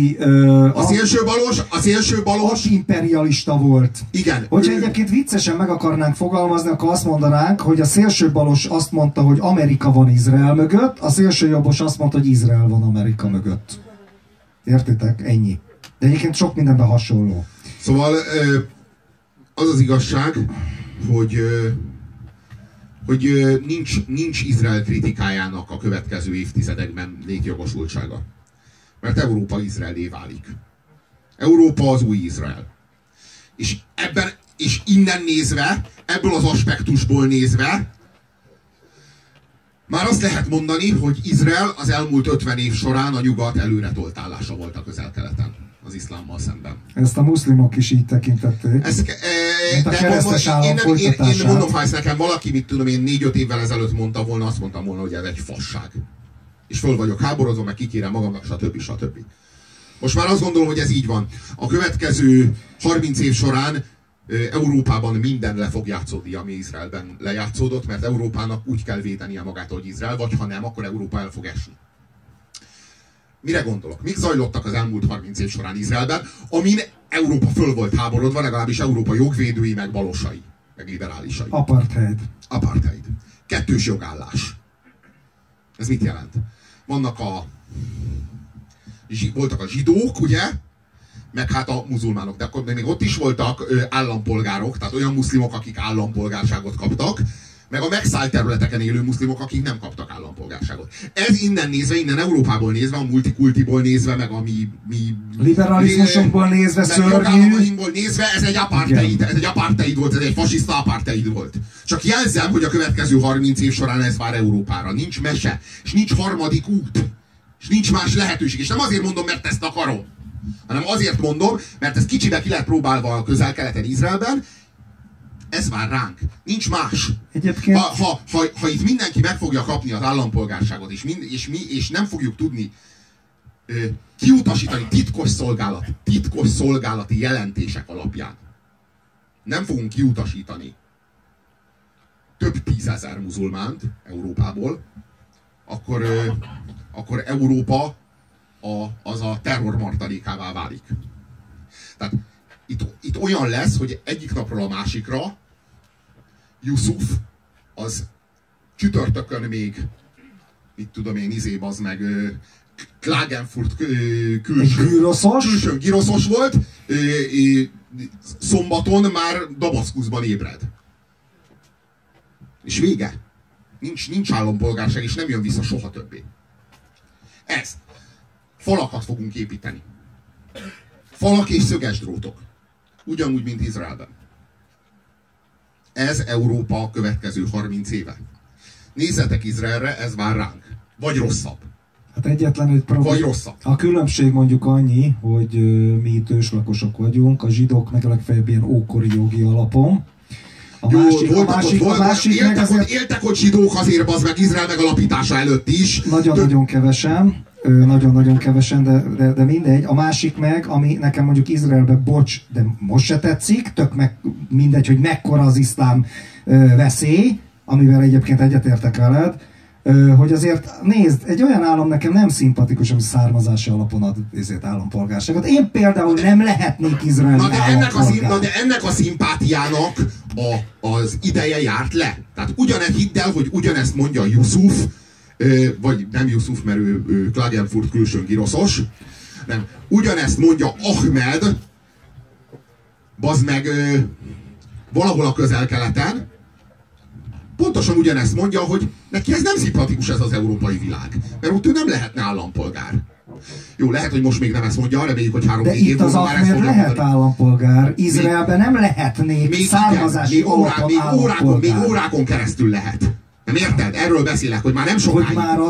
a szélsőbalos imperialista volt. Igen. Hogyha egyébként viccesen meg akarnánk fogalmazni, akkor azt mondanánk, hogy a szélsőbalos azt mondta, hogy Amerika van Izrael mögött, a szélsőjobbos azt mondta, hogy Izrael van Amerika mögött. Értitek? Ennyi. De egyébként sok mindenben hasonló. Szóval az az igazság, hogy nincs Izrael kritikájának a következő évtizedekben létjogosultsága. Mert Európa Izraelé válik. Európa az új Izrael. És innen nézve, ebből az aspektusból nézve, már azt lehet mondani, hogy Izrael az elmúlt 50 év során a nyugat előretoltálása volt a Közel-Keleten, az iszlámmal szemben. Ezt a muszlimok is így tekintették. Mint a keresztes állam folytatását. Én mondom, ha ezt nekem valaki, mit tudom én, 4-5 évvel ezelőtt mondta volna, azt mondtam volna, hogy ez egy fasság. És föl vagyok háborozva, meg kikérem magamnak, stb. Most már azt gondolom, hogy ez így van. A következő 30 év során Európában minden le fog játszódni, ami Izraelben lejátszódott, mert Európának úgy kell védenie magát, hogy Izrael, vagy ha nem, akkor Európa el fog esni. Mire gondolok? Mik zajlottak az elmúlt 30 év során Izraelben, amin Európa föl volt háborodva, legalábbis Európa jogvédői, meg balosai, meg liberálisai. Apartheid. Kettős jogállás. Ez mit jelent? Voltak a zsidók, ugye? Meg hát a muzulmánok, de akkor még ott is voltak állampolgárok, tehát olyan muszlimok, akik állampolgárságot kaptak, meg a megszállt területeken élő muszlimok, akik nem kaptak állampolgárságot. Ez innen nézve, innen Európából nézve, a multikultiból nézve, meg a mi liberalizmusokból nézve, szörnyű. nézve, ez egy apartheid volt, ez egy fasiszta apartheid volt. Csak jelzem, hogy a következő 30 év során ez vár Európára. Nincs mese, és nincs harmadik út, és nincs más lehetőség. És nem azért mondom, mert ezt akarom, hanem azért mondom, mert ez kicsibe ki lett próbálva a Közel-Keleten, Izraelben. Ez vár ránk. Nincs más. Egyébként... Ha itt mindenki meg fogja kapni az állampolgárságot, és nem fogjuk tudni kiutasítani titkos szolgálati jelentések alapján, nem fogunk kiutasítani több 10 000 muzulmánt Európából, akkor Európa az a terror martalékává válik. Tehát itt olyan lesz, hogy egyik napról a másikra Yusuf az csütörtökön még, mit tudom én, az meg Klagenfurt külső giroszos volt, szombaton már Damaszkuszban ébred. És vége. Nincs állampolgárság, és nem jön vissza soha többé. Falakat fogunk építeni. Falak és szöges drótok. Ugyanúgy, mint Izraelben. Ez Európa a következő 30 éve. Nézzetek Izraelre, ez vár ránk. Vagy rosszabb. Hát egyetlen egy vagy rosszabb. A különbség mondjuk annyi, hogy mi itt őslakosok vagyunk, a zsidók meg legfeljebb ilyen ókori jogi alapon. Éltek ott zsidók azért, az meg Izrael megalapítása előtt is. Nagyon kevesen. Nagyon kevesen, de mindegy. A másik meg, ami nekem mondjuk Izraelben, bocs, de most se tetszik, mindegy, hogy mekkora az iszlám veszély, amivel egyébként egyetértek veled, hogy azért nézd, egy olyan állam nekem nem szimpatikus, ami származási alapon ad ezért állampolgárságot. Én például nem lehetnék izraeli állampolgár. De ennek a szimpátiának az ideje járt le. Tehát hidd el, hogy ugyanezt mondja Yusuf, vagy nem Yusuf, mert ő Klagenfurt külsőn giroszos, nem. Ugyanezt mondja Ahmed, bazd meg valahol a Közel-Keleten, pontosan ugyanezt mondja, hogy neki ez nem szimpatikus, ez az európai világ, mert ott ő nem lehetne állampolgár. Jó, lehet, hogy most még nem ezt mondja, reméljük, hogy 3-4 év múlva már ezt mondja. Lehet állampolgár, Izraelben nem lehetnék származási alapon állampolgár. Még órákon keresztül lehet. Nem érted? Erről beszélek, hogy már nem sokáig.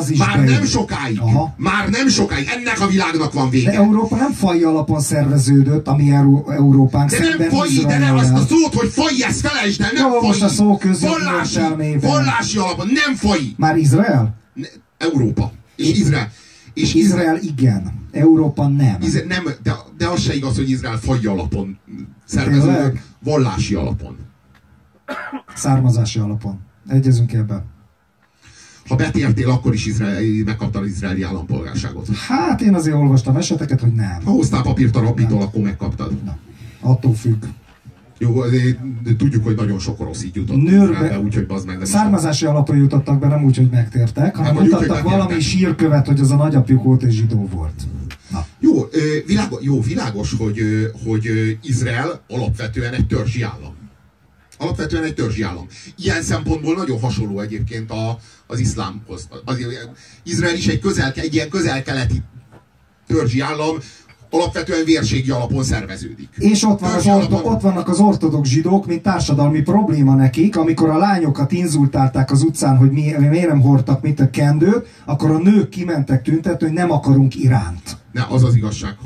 Már nem sokáig. Ennek a világnak van vége. De Európa nem faji alapon szerveződött, ami Európánk szemben Izrael. De nem azt a szót, hogy faji, ezt felejtsd el, nem faji. Most a szó vallási alapon, nem faji. Már Izrael? Európa. És Izrael. És Izrael igen, Európa nem. Nem, de az se igaz, hogy Izrael faji alapon szerveződik, vallási alapon. Származási alapon. Egyezünk ebben. Ha betértél, akkor is megkaptad az izraeli állampolgárságot. Hát én azért olvastam eseteket, hogy nem. Ha hoztál papírt a rabbitól, akkor megkaptad. Na, attól függ. Jó, de tudjuk, hogy nagyon sok orosz így jutott Nőrbe, úgyhogy bazd meg. származási alapon jutottak be, nem úgy, hogy megtértek, hanem mutattak valami sírkövet, hogy az a nagyapjuk volt és zsidó volt. Na. Világos, hogy Izrael alapvetően egy törzsi állam. Alapvetően egy törzsi állam. Ilyen szempontból nagyon hasonló egyébként az iszlámhoz. Izrael is egy ilyen közel-keleti törzsi állam, alapvetően vérségi alapon szerveződik. És ott vannak az ortodox zsidók, mint társadalmi probléma nekik, amikor a lányokat inzultálták az utcán, hogy miért nem hordtak mit a kendőt, akkor a nők kimentek tüntetni, hogy nem akarunk Iránt. Az az igazság,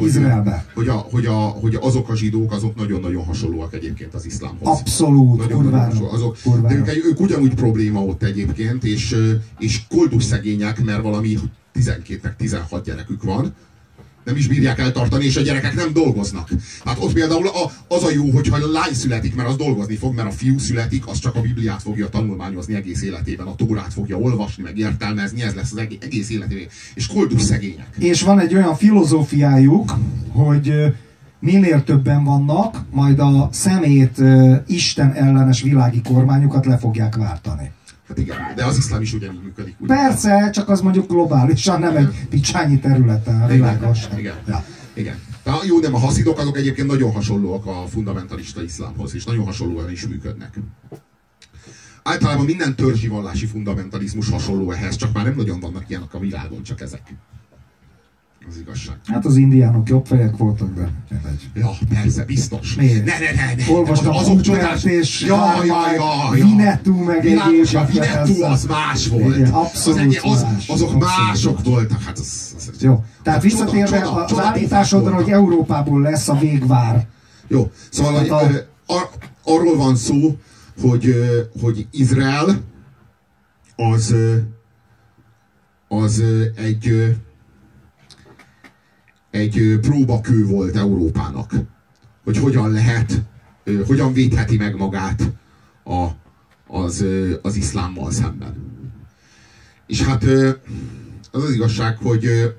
hogy azok a zsidók, azok nagyon-nagyon hasonlóak egyébként az iszlámhoz. Abszolút, kurvára. De ők ugyanúgy probléma ott egyébként, és koldus szegények, mert valami 12 meg 16 gyerekük van, nem is bírják eltartani, és a gyerekek nem dolgoznak. Hát ott például az a jó, hogyha a lány születik, mert az dolgozni fog, mert a fiú születik, az csak a Bibliát fogja tanulmányozni egész életében, a Tórát fogja olvasni, meg értelmezni, ez lesz az egész életében. És koldus szegények. És van egy olyan filozófiájuk, hogy minél többen vannak, majd a szemét Isten ellenes világi kormányukat le fogják váltani. Hát igen, de az iszlám is ugyanígy működik. Persze, csak az mondjuk globálisan, nem egy picsányi területen, világos. Igen. Jó, nem, a haszidok azok egyébként nagyon hasonlóak a fundamentalista iszlámhoz, és nagyon hasonlóan is működnek. Általában minden törzsi vallási fundamentalizmus hasonló ehhez, csak már nem nagyon vannak ilyenek a világon, csak ezek. Az igazság. Hát az indiánok jobb fejek voltak, de... Ja, persze, biztos. Miért? Ne. Olvastam azok csodás és Vinetú meg egyéb. A Vinetú az más volt. Igen, abszolút azok mások voltak. Hát jó. Tehát visszatérve az állításodra, hogy Európából lesz a végvár. Jó. Szóval arról van szó, hogy Izrael az egy próbakő volt Európának, hogy hogyan védheti meg magát az iszlámmal szemben. És hát az igazság, hogy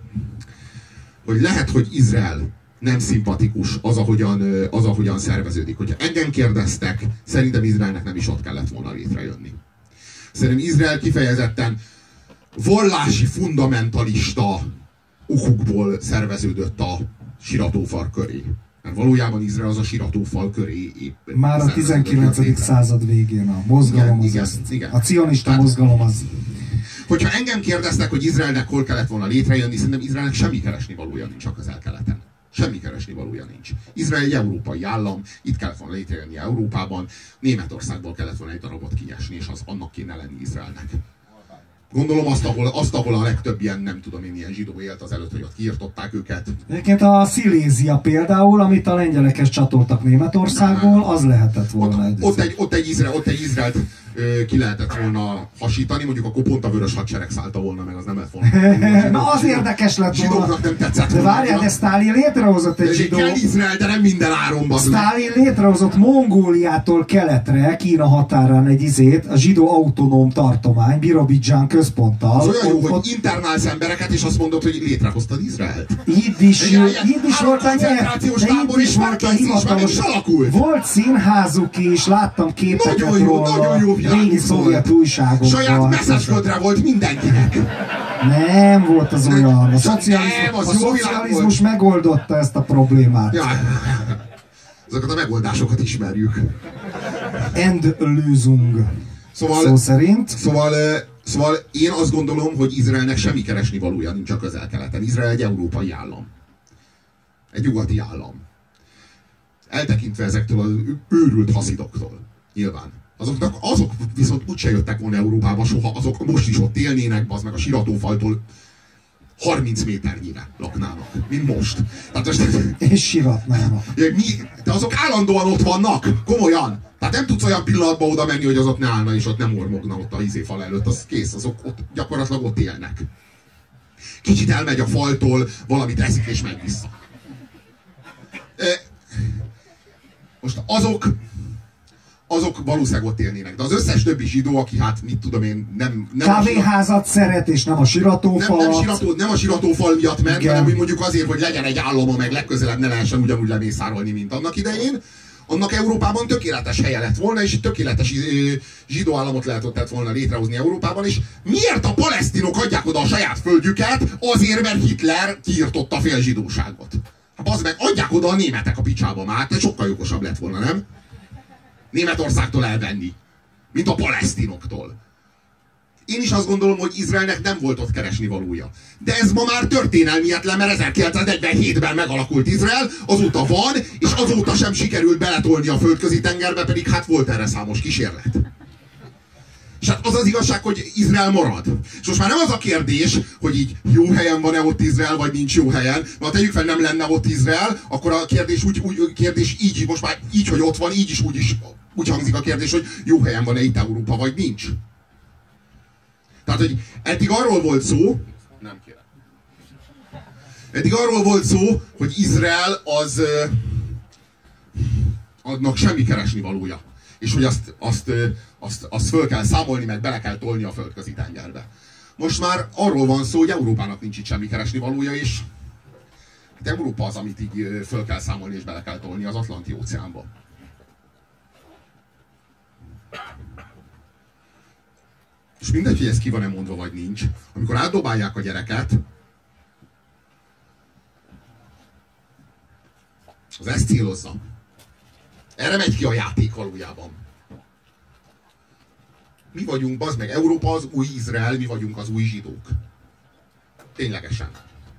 lehet, hogy Izrael nem szimpatikus az, ahogyan szerveződik. Hogyha engem kérdeztek, szerintem Izraelnek nem is ott kellett volna létrejönni. Szerintem Izrael kifejezetten vallási fundamentalista okokból szerveződött a siratófal köré. Mert valójában Izrael az a siratófal köré épp. Már a 19. század végén a mozgalom igen. A cionista mozgalom az. Hogyha engem kérdeztek, hogy Izraelnek hol kellett volna létrejönni, szerintem Izraelnek semmi keresni valója nincs a Közel-Keleten. Semmi keresni valója nincs. Izrael egy európai állam, itt kellett volna létrejönni Európában, Németországból kellett volna egy darabot kinyesni, és az annak kéne lenni Izraelnek. Gondolom azt, ahol a legtöbb ilyen, nem tudom én, ilyen zsidó élt az előtt, hogy ott kiirtották őket. Egyébként a Szilézia például, amit a lengyelek csatoltak Németországból, az lehetett volna ott egy Izraelt ki lehetett volna hasítani, mondjuk akkor pont a vörös hadsereg szállta volna meg, az nem lett volna. Na az érdekes lett volna. Zsidóknak nem tetszett volna. De várjál, de Sztálin létrehozott egy zsidó... Kell Izrael, de nem minden áron. Sztálin létrehozott Mongóliától keletre, Kína határán egy a zsidó autonóm tartomány, Birobidzsán központtal. Az olyan jó, hogy internálsz embereket, és azt mondod, hogy létrehoztad Izraelt. Így is volt a hivatalos. Volt színházuk is, láttam képeket róla. Régi szovjet újságokban. Saját messzesföldre volt mindenkinek. Nem volt az olyan. A szocializmus megoldotta ezt a problémát. Ja. Ezeket a megoldásokat ismerjük. Endlösung. Szó szerint. Szóval én azt gondolom, hogy Izraelnek semmi keresni valója nincs a Közel-Keleten. Izrael egy európai állam. Egy nyugati állam. Eltekintve ezektől az őrült haszidoktól. Nyilván. Azok viszont úgyse jöttek volna Európába soha, azok most is ott élnének, bazd meg a siratófaltól 30 méternyire laknának, mint most. És siratnának. De azok állandóan ott vannak, komolyan. Tehát nem tudsz olyan pillanatban oda menni, hogy az ott ne állna és ott nem mormogna ott a fal előtt, az kész, azok ott, gyakorlatilag ott élnek. Kicsit elmegy a faltól, valamit eszik és megy vissza. Most azok valószínűleg ott élnének. De az összes többi zsidó, aki hát mit tudom én, nem kávéházat szeret, és nem a siratófalat. Nem a siratófal miatt ment, hanem mondjuk azért, hogy legyen egy állama, meg legközelebb ne lehessen ugyanúgy lemészárolni, mint annak idején. Annak Európában tökéletes helye lett volna, és tökéletes zsidó államot lehetett volna létrehozni Európában, és miért a palesztinok adják oda a saját földjüket? Azért, mert Hitler kiirtotta a fél zsidóságot. Hát bazd meg, adják oda a németek a picsába már, de sokkal jogosabb lett volna, nem? Németországtól elvenni, mint a palesztinoktól. Én is azt gondolom, hogy Izraelnek nem volt ott keresni valója. De ez ma már történelmietlen, mert 1947-ben megalakult Izrael, azóta van, és azóta sem sikerült beletolni a földközi tengerbe, pedig hát volt erre számos kísérlet. És hát az az igazság, hogy Izrael marad. És most már nem az a kérdés, hogy így jó helyen van-e ott Izrael, vagy nincs jó helyen. Mert ha tegyük fel, nem lenne ott Izrael, akkor a kérdés így, most már így, hogy ott van, így is úgy hangzik a kérdés, hogy jó helyen van-e itt Európa, vagy nincs. Tehát, hogy eddig arról volt szó, nem kérem. Eddig arról volt szó, hogy Izrael annak semmi keresni valója. És hogy azt föl kell számolni, meg bele kell tolni a földközi tengerbe. Most már arról van szó, hogy Európának nincs itt semmi keresni valója, és hát Európa az, amit így föl kell számolni, és bele kell tolni az Atlanti óceánba. És mindegy, hogy ez ki van-e mondva, vagy nincs. Amikor átdobálják a gyereket, az ezt célozza. Erre megy ki a játék valójában. Mi vagyunk, bazd meg, Európa az új Izrael, mi vagyunk az új zsidók. Ténylegesen.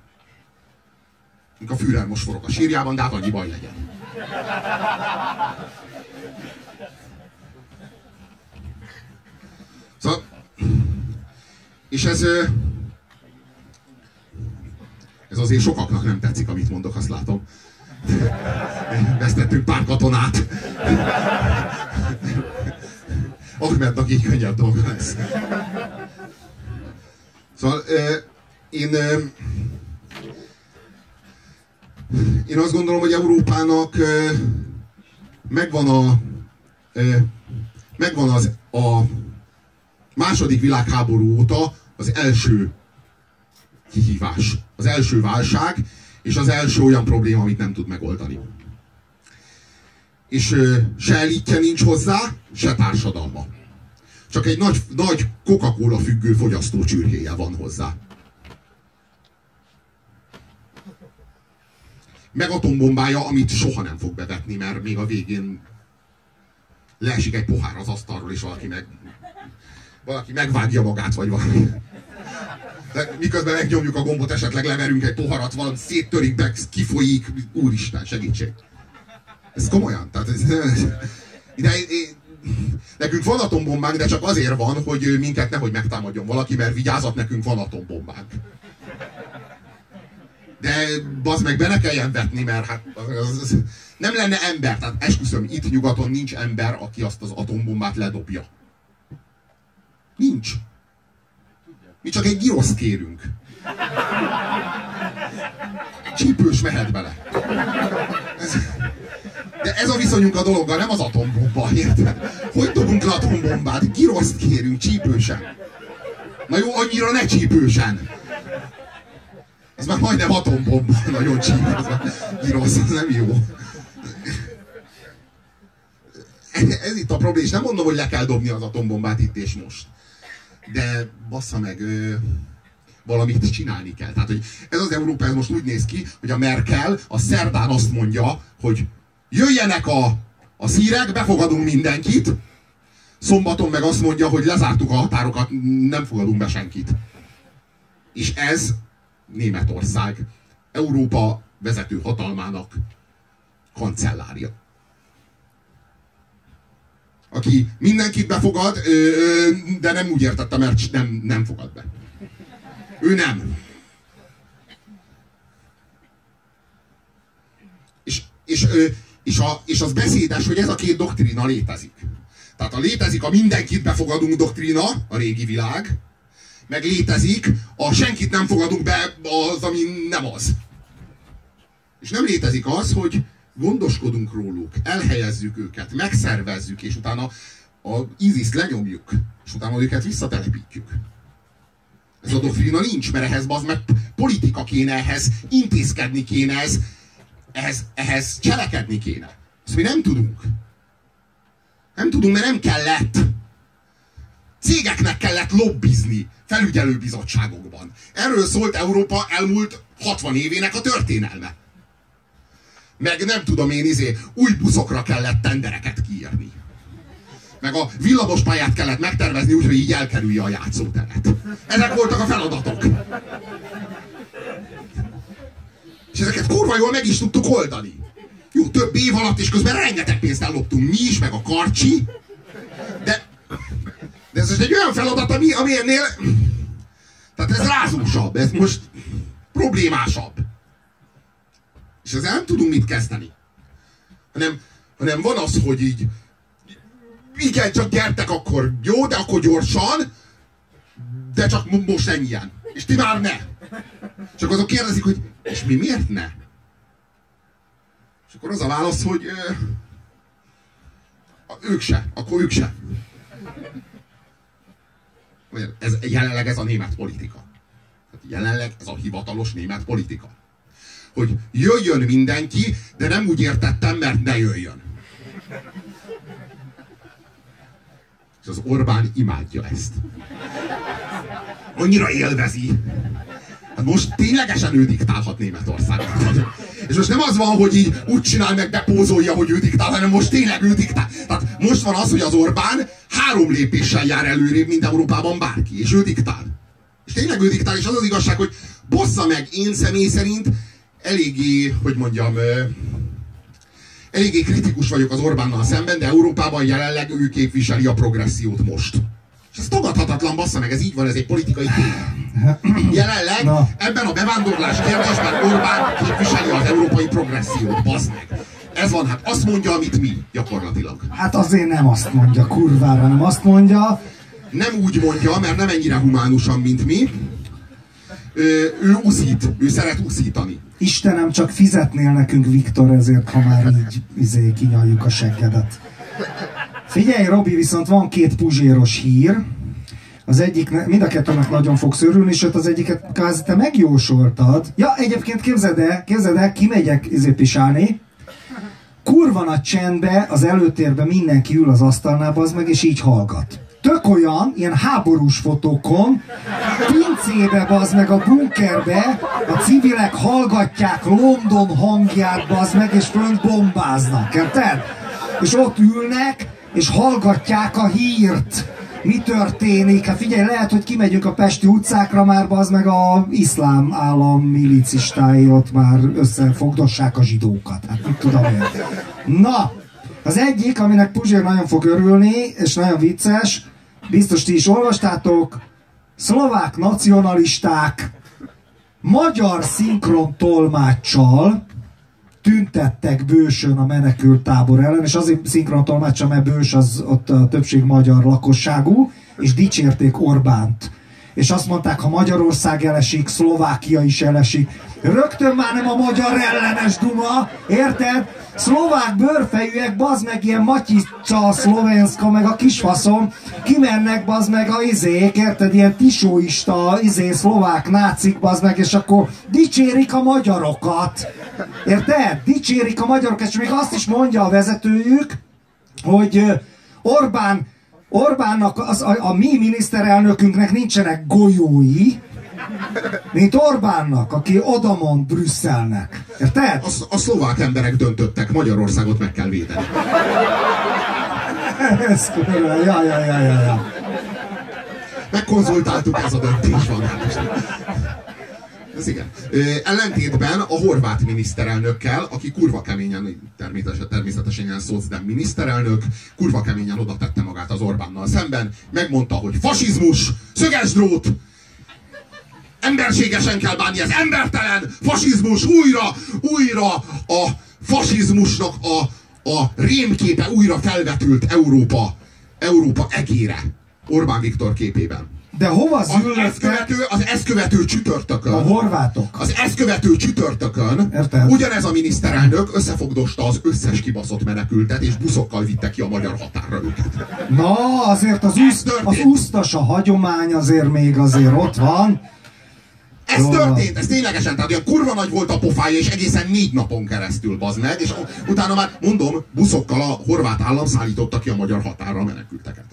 A Führer most forog a sírjában, de hát annyi baj legyen. Szóval, és ez azért sokaknak nem tetszik, amit mondok, azt látom. Vesztettünk pár katonát. Ahmednak így könnyebb dolga lesz. Szóval én azt gondolom, hogy Európának megvan a második világháború óta az első kihívás, az első válság, és az első olyan probléma, amit nem tud megoldani. És se elitje nincs hozzá, se társadalma. Csak egy nagy Coca-Cola függő fogyasztócsürhéje van hozzá. Meg atombombája, amit soha nem fog bevetni, mert még a végén leesik egy pohár az asztalról, és valaki megvágja magát, vagy valami. De miközben megnyomjuk a gombot, esetleg leverünk egy poharat, valami széttörik, de kifolyik. Úristen, segítség. Ez komolyan. Tehát nekünk van atombombánk, de csak azért van, hogy minket nehogy megtámadjon valaki, mert vigyázat, nekünk van atombombánk. De bazd meg, be ne kelljen vetni, mert hát nem lenne ember. Tehát esküszöm, itt nyugaton nincs ember, aki azt az atombombát ledobja. Nincs. Mi csak egy giroszt kérünk. Csípős mehet bele. De ez a viszonyunk a dologgal, nem az atombomba, érted? Hogy dobunk le atombombát? Giroszt kérünk, csípősen. Na jó, annyira ne csípősen. Ez már majdnem atombomba, nagyon csípős. Girosz, az nem jó. Ez itt a probléma, és nem mondom, hogy le kell dobni az atombombát itt és most. De bassza meg, valamit csinálni kell. Tehát, hogy ez az Európa, ez most úgy néz ki, hogy a Merkel a szerdán azt mondja, hogy jöjjenek a szírek, befogadunk mindenkit, szombaton meg azt mondja, hogy lezártuk a határokat, nem fogadunk be senkit. És ez Németország, Európa vezető hatalmának kancellárja. Aki mindenkit befogad, de nem úgy értette, mert nem fogad be. Ő nem. És az beszédes, hogy ez a két doktrína létezik. Tehát létezik a mindenkit befogadunk doktrína, a régi világ, meg létezik a senkit nem fogadunk be az, ami nem az. És nem létezik az, hogy gondoskodunk róluk, elhelyezzük őket, megszervezzük, és utána a ISIS-t lenyomjuk, és utána őket visszatelepítjük. Ez a doktrína nincs, mert ehhez meg politika kéne, ehhez intézkedni kéne, ehhez cselekedni kéne. Ezt mi nem tudunk. Nem tudunk, mert nem kellett. Cégeknek kellett lobbizni felügyelőbizottságokban. Erről szólt Európa elmúlt 60 évének a történelme. Meg nem tudom én, új buszokra kellett tendereket kiírni. Meg a villamospályát kellett megtervezni úgy, hogy így elkerülje a játszóteret. Ezek voltak a feladatok. És ezeket kurva jól meg is tudtuk oldani. Jó, több év alatt, és közben rengeteg pénzt elloptunk mi is, meg a Karcsi. De ez most egy olyan feladat, ami ennél... Tehát ez rázósabb, ez most problémásabb. És ezzel nem tudunk mit kezdeni. Hanem van az, hogy így igen, csak gyertek akkor, jó, de akkor gyorsan, de csak most ennyien. És ti már ne. És akkor azok kérdezik, hogy és mi miért ne? És akkor az a válasz, hogy ők se, akkor ők se. Jelenleg ez a német politika. Jelenleg ez a hivatalos német politika. Hogy jöjjön mindenki, de nem úgy értettem, mert ne jöjjön. És az Orbán imádja ezt. Annyira élvezi. Hát most ténylegesen ő diktálhat Németországot. És most nem az van, hogy így úgy csinál meg, bepózolja, hogy ő diktál, hanem most tényleg ő diktál. Tehát most van az, hogy az Orbán 3 lépéssel jár előrébb, mint Európában bárki. És ő diktál. És tényleg ő diktál, és az az igazság, hogy bossza meg, én személy szerint eléggé, hogy mondjam, eléggé kritikus vagyok az Orbánnal szemben, de Európában jelenleg ő képviseli a progressziót most. És ez tagadhatatlan, bassza meg, ez így van, ez egy politikai tény. Jelenleg ebben a bevándorlás kérdésben Orbán képviseli az európai progressziót, bassz meg. Ez van, hát azt mondja, amit mi, gyakorlatilag. Hát azért nem azt mondja, kurvára nem azt mondja. Nem úgy mondja, mert nem ennyire humánusan, mint mi. Ő uszít, ő szeret uszítani. Istenem, csak fizetnél nekünk, Viktor, ezért, ha már így kinyaljuk a seggedet. Figyelj, Robi, viszont van 2 puzséros hír. Az egyik, mind a kettőnek nagyon fogsz örülni, sőt az egyiket kázi te megjósoltad. Ja, egyébként képzeld el, kimegyek pisálni. Kurva nagy csendbe, az előtérben mindenki ül az asztalnába, az meg, és így hallgat. Tök olyan, ilyen háborús fotókon, pincébe, bazd meg, a bunkerbe, a civilek hallgatják London hangját, bazd meg, és fönt bombáznak, érted? És ott ülnek, és hallgatják a hírt. Mi történik? Hát figyelj, lehet, hogy kimegyünk a pesti utcákra már, bazd meg, a iszlám állam milicistái ott már összefogdossák a zsidókat. Hát mit tudom én. Na, az egyik, aminek Puzsér nagyon fog örülni, és nagyon vicces, biztos ti is olvastátok, szlovák nacionalisták magyar szinkron tolmáccsal tüntettek Bősön a menekült tábor ellen, és azért szinkron tolmácsa, mert Bős az ott a többség magyar lakosságú, és dicsérték Orbánt. És azt mondták, ha Magyarország elesik, Szlovákia is elesik. Rögtön már nem a magyar ellenes duma, érted? Szlovák bőrfejűek, bazd meg, ilyen Matyica, Szlovenszka, meg a kisfaszom, kimennek, bazd meg, a izék, érted? Ilyen tisóista, szlovák nácik, bazd meg, és akkor dicsérik a magyarokat. Érted? Dicsérik a magyarokat, és még azt is mondja a vezetőjük, hogy Orbánnak, a mi miniszterelnökünknek nincsenek golyói, mint Orbánnak, aki odamond Brüsszelnek. Érted? A szlovák emberek döntöttek, Magyarországot meg kell védeni. Ez körül, ja. Megkonzultáltuk, ez a döntés van. Ez igen. Ellentétben a horvát miniszterelnökkel, aki kurva keményen, természetesen ilyen szocdem miniszterelnök, kurva keményen oda tette magát az Orbánnal szemben, megmondta, hogy fasizmus, szöges drót, emberségesen kell bánni, ez embertelen, fasizmus, újra a fasizmusnak a rémképe újra felvetült Európa egére. Orbán Viktor képében. De hova züllöttek? Az ezt követő csütörtökön. A horvátok. Az ezt követő csütörtökön. Érted? Ugyanez a miniszterelnök összefogdosta az összes kibaszott menekültet, és buszokkal vitte ki a magyar határra őket. Na, azért az usztas a hagyomány azért még azért ott van. Ez történt, ez ténylegesen, tehát olyan kurva nagy volt a pofája, és egészen 4 napon keresztül, bazd meg, és utána már, mondom, buszokkal a horvát állam szállította ki a magyar határra a menekülteket.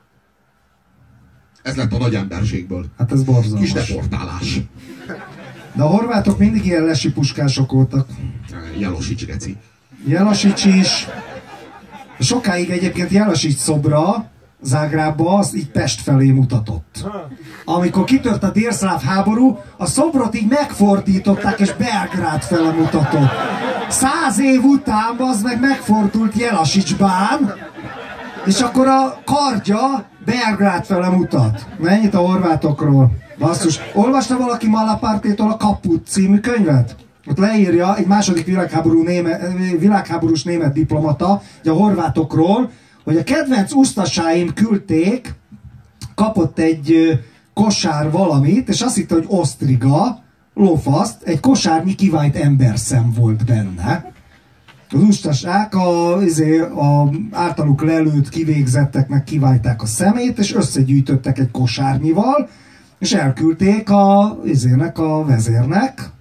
Ez lett a nagy emberségből. Hát ez borzalmas. Kis deportálás. De a horvátok mindig ilyen lesi puskások voltak. Jelosics geci. Jelasics is. Sokáig egyébként Jelasics szobra Zágrábba az így Pest felé mutatott. Amikor kitört a délszláv háború, a szobrot így megfordították, és Belgrád fele mutatott. 100 év után az meg megfordult Jelasicsbán, és akkor a kardja Belgrád fele mutat. Mennyit a horvátokról? Basszus, olvasta valaki Malapartétól a Kaput című könyvet? Ott leírja egy második világháborús német diplomata, a horvátokról, hogy a kedvenc usztasáim küldték, kapott egy kosár valamit, és azt hitte, hogy osztriga, lófaszt, egy kosárnyi kivájt emberszem volt benne. Az ustasák a általuk lelőtt kivégzetteknek kivájták a szemét, és összegyűjtöttek egy kosárnyival, és elküldték a vezérnek.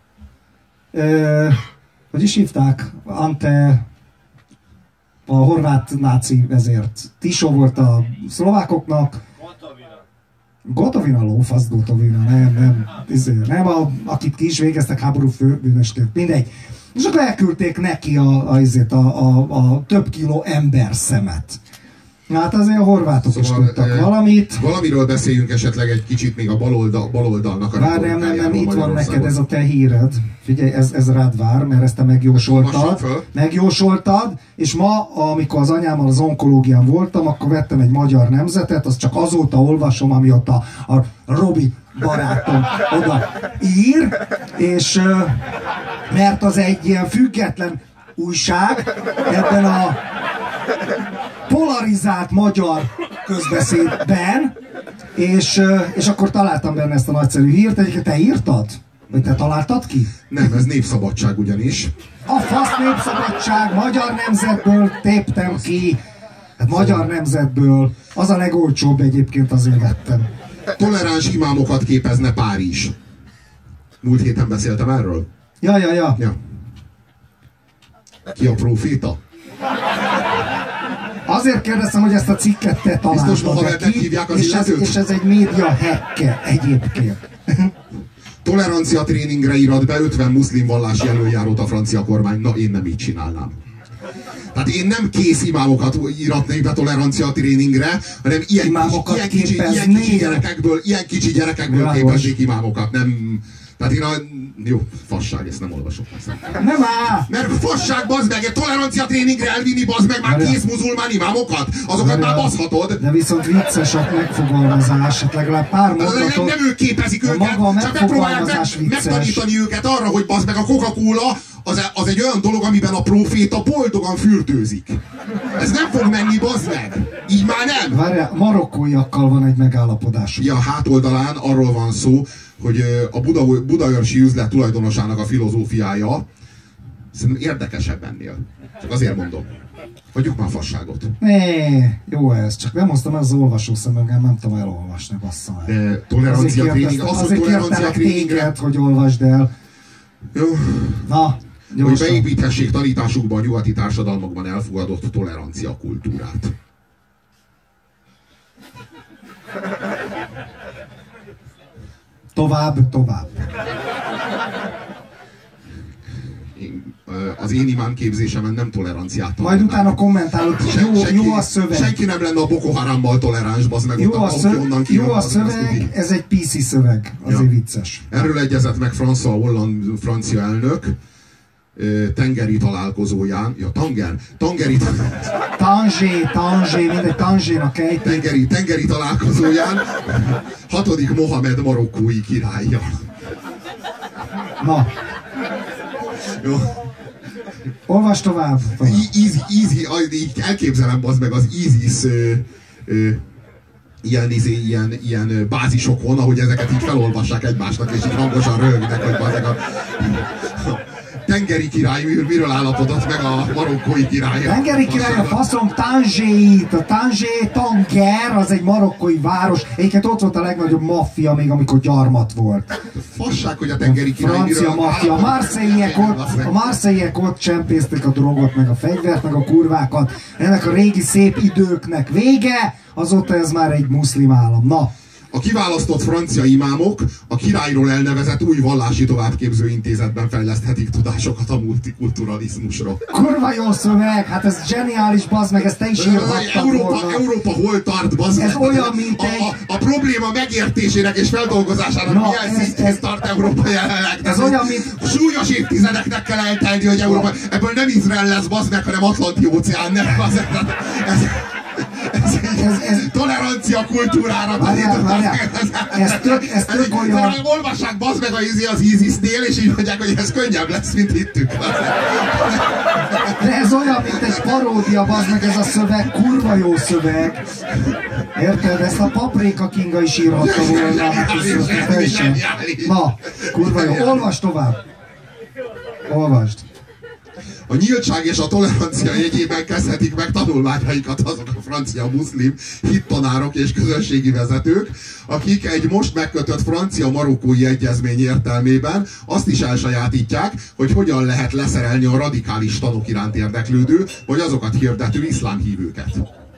Hogy is hívták? Ante, a horvát náci vezért. Tisó volt a szlovákoknak. Gotovina lófasz, Gotovina, nem, akit ki is végeztek háború főbűnösként, mindegy. És akkor elküldték neki a több kiló emberszemet. Hát azért a horvátok is tudtak valamit. Valamiről beszéljünk esetleg egy kicsit még a baloldalnak a Vár, nem, itt van neked ez a te híred. Figyelj, ez rád vár, mert ezt te megjósoltad, és ma, amikor az anyámmal az onkológián voltam, akkor vettem egy Magyar Nemzetet, azt csak azóta olvasom, ami ott a Robi barátom oda ír, és mert az egy ilyen független újság ebben a polarizált magyar közbeszédben, és akkor találtam benne ezt a nagyszerű hírt. Egyébként te írtad? Vagy te találtad ki? Nem, ez Népszabadság ugyanis. A fasz Népszabadság, Magyar Nemzetből téptem ki. Hát Magyar Nemzetből. Az a legolcsóbb egyébként, azért vettem. Toleráns imámokat képezne Párizs. Múlt héten beszéltem erről? Ja. Ki a próféta? Azért kérdeztem, hogy ezt a cikket te találtad ki, és ez egy média hacke egyébként. Tolerancia tréningre írat be 50 muszlim vallási előjárót a francia kormány. Na, én nem így csinálnám. Tehát én nem kész imámokat íratnék be tolerancia tréningre, hanem ilyen kicsi gyerekekből képeznék imámokat. Nem... Tehát én jó, fasság, ezt nem olvasok. Nem áll! Mert fasság, bazd meg, egy tolerancia tréningre elvinni, bazd meg már kész muzulmán imámokat, azokat már baszhatod. De viszont vicces a megfogalmazás, hát legalább pár mondatot. Nem ők képezik őket, csak megpróbálják megtanítani őket arra, hogy bazd meg a Coca-Cola az egy olyan dolog, amiben a próféta boldogan fürdőzik. Ez nem fog menni, bazd meg! Így már nem! Várjál, marokkóiakkal van egy megállapodás. Ja, hátoldalán arról van szó, hogy a budaörsi üzlet tulajdonosának a filozófiája szerintem érdekesebb ennél. Csak azért mondom. Hagyjuk már fasságot. Jó ez, csak nem hoztam az olvasó szemünkkel, nem tudom elolvasni, basszal. De tolerancia tréning, az, hogy tolerancia tréningre... hogy olvasd el. Jó. Na, hogy beépíthessék tanításukba a nyugati társadalmakban elfogadott tolerancia kultúrát. Tovább. Az én imám képzésemen nem toleranciát tanulnám. Majd utána kommentálod, jó a szöveg. Senki nem lenne a Boko Harammal toleráns, bazd meg. Jó a szöveg, ez egy PC szöveg, azért vicces. Erről egyezett meg François Hollande francia elnök tengeri találkozóján, Tanger, mindegy, Tangernak ejti. Tengeri találkozóján 6. Mohamed marokkói királlyal. Na. Jó. Olvasd tovább. Easy, így elképzelem, bazd meg az ISIS ilyen bázisokon, ahogy ezeket így felolvassák egymásnak, és így hangosan röhögnek, hogy ezek a tengeri király miről állapodott meg a marokkói király. Tengeri király a faszom Tangier, a Tanger, az egy marokkói város. Egyébként ott volt a legnagyobb maffia még, amikor gyarmat volt. Fasság, hogy a tengeri király francia maffia. A marseillaiek ott csempészték a drogot, meg a fegyvert, meg a kurvákat. Ennek a régi szép időknek vége, azóta ez már egy muszlim állam. Na. A kiválasztott francia imámok a királyról elnevezett új vallási továbbképző intézetben fejleszthetik tudásokat a multikulturalizmusról. Kurva jó szöveg, hát ez zseniális, bazd meg, ezt te is írhattad volna. Európa hol tart, bazd meg? Ez olyan, mint a probléma megértésének és feldolgozásának milyen szintén tart Európa jelenleg. Ez olyan, mint... Súlyos évtizedeknek kell eltelni, hogy Európa... Ebből nem Izrael lesz, bazd meg, hanem Atlanti óceán, nem, bazd meg. Ez tolerancia kultúrára várjál. Ez tök olyan... Olvassák bazd meg az ISIS-nél, és így mondják, hogy ez könnyebb lesz, mint hittük. De ez olyan, mint egy paródia, bazd meg, ez a szöveg, kurva jó szöveg. Érted? Ezt a Paprika Kinga is írhatta volna. Na, kurva jó. Olvasd tovább. Olvasd. A nyíltság és a tolerancia jegyében kezdhetik meg tanulmányaikat azok a francia muszlim hittanárok és közösségi vezetők, akik egy most megkötött francia-marokkói egyezmény értelmében azt is elsajátítják, hogy hogyan lehet leszerelni a radikális tanok iránt érdeklődő, vagy azokat hirdető iszlámhívőket.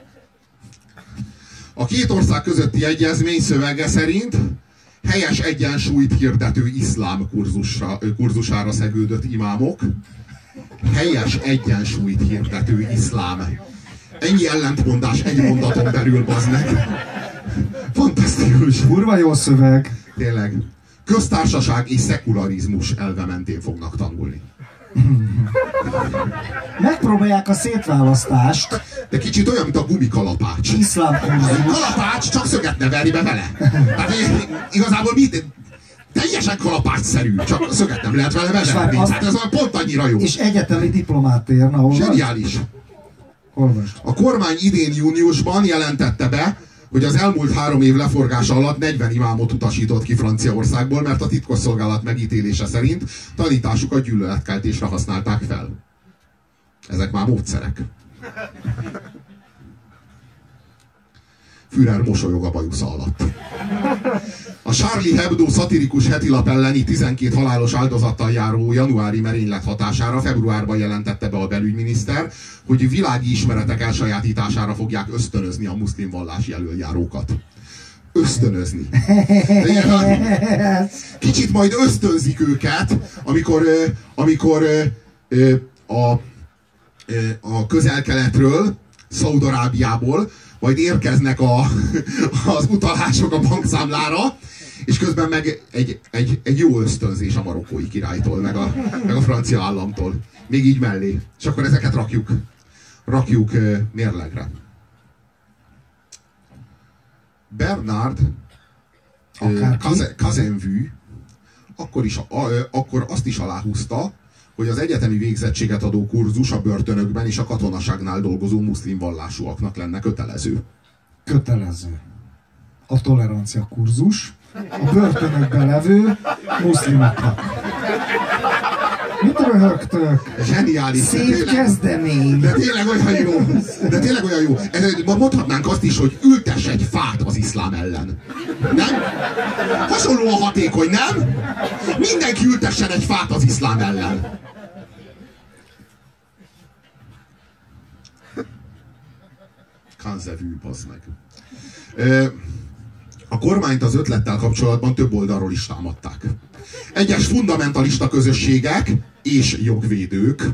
A két ország közötti egyezmény szövege szerint helyes egyensúlyt hirdető iszlám kurzusára szegődött imámok, helyes egyensúlyt hirdető iszlám. Ennyi ellentmondás egy mondaton belül, bazd meg. Fantasztikus. Kurva jó szöveg. Tényleg. Köztársaság és szekularizmus elve mentén fognak tanulni. Megpróbálják a szétválasztást. De kicsit olyan, mint a gumikalapács. Iszlám kurzus. Kalapács, csak szöget ne verni be vele. Tehát igazából teljesen kalapácsszerű, csak szöget nem lehet vele beverni. Hát ez pont annyira jó. És egyetemi diplomát érne, hol zseniális. A kormány idén júniusban jelentette be, hogy az elmúlt 3 év leforgása alatt 40 imámot utasított ki Franciaországból, mert a titkosszolgálat megítélése szerint tanításukat gyűlöletkeltésre használták fel. Ezek már módszerek. Führer mosolyog a bajusza alatt. A Charlie Hebdo szatirikus hetilap elleni 12 halálos áldozattal járó januári merénylet hatására februárban jelentette be a belügyminiszter, hogy világi ismeretek elsajátítására fogják ösztönözni a muszlim vallási elöljárókat. Ösztönözni. Kicsit majd ösztönzik őket, amikor a Közel-Keletről, Szaúd-Arábiából majd érkeznek az utalások a bankszámlára, és közben meg egy jó ösztönzés a marokkói királytól, meg a francia államtól. Még így mellé. És akkor ezeket rakjuk mérlegre. Bernard Cazeneuve akkor azt is aláhúzta, hogy az egyetemi végzettséget adó kurzus a börtönökben és a katonaságnál dolgozó muszlim vallásúaknak lenne kötelező. Kötelező. A tolerancia kurzus a börtönökben levő muszlimoknak. Mit röhögtök? Zseniális. Szép kezdemény. De tényleg olyan jó. De tényleg olyan jó. Mondhatnánk azt is, hogy ültess egy fát az iszlám ellen. Nem? Hasonlóan hatékony, nem? Mindenki ültessen egy fát az iszlám ellen. Kanzevű, bazd meg. A kormányt az ötlettel kapcsolatban több oldalról is támadták. Egyes fundamentalista közösségek és jogvédők.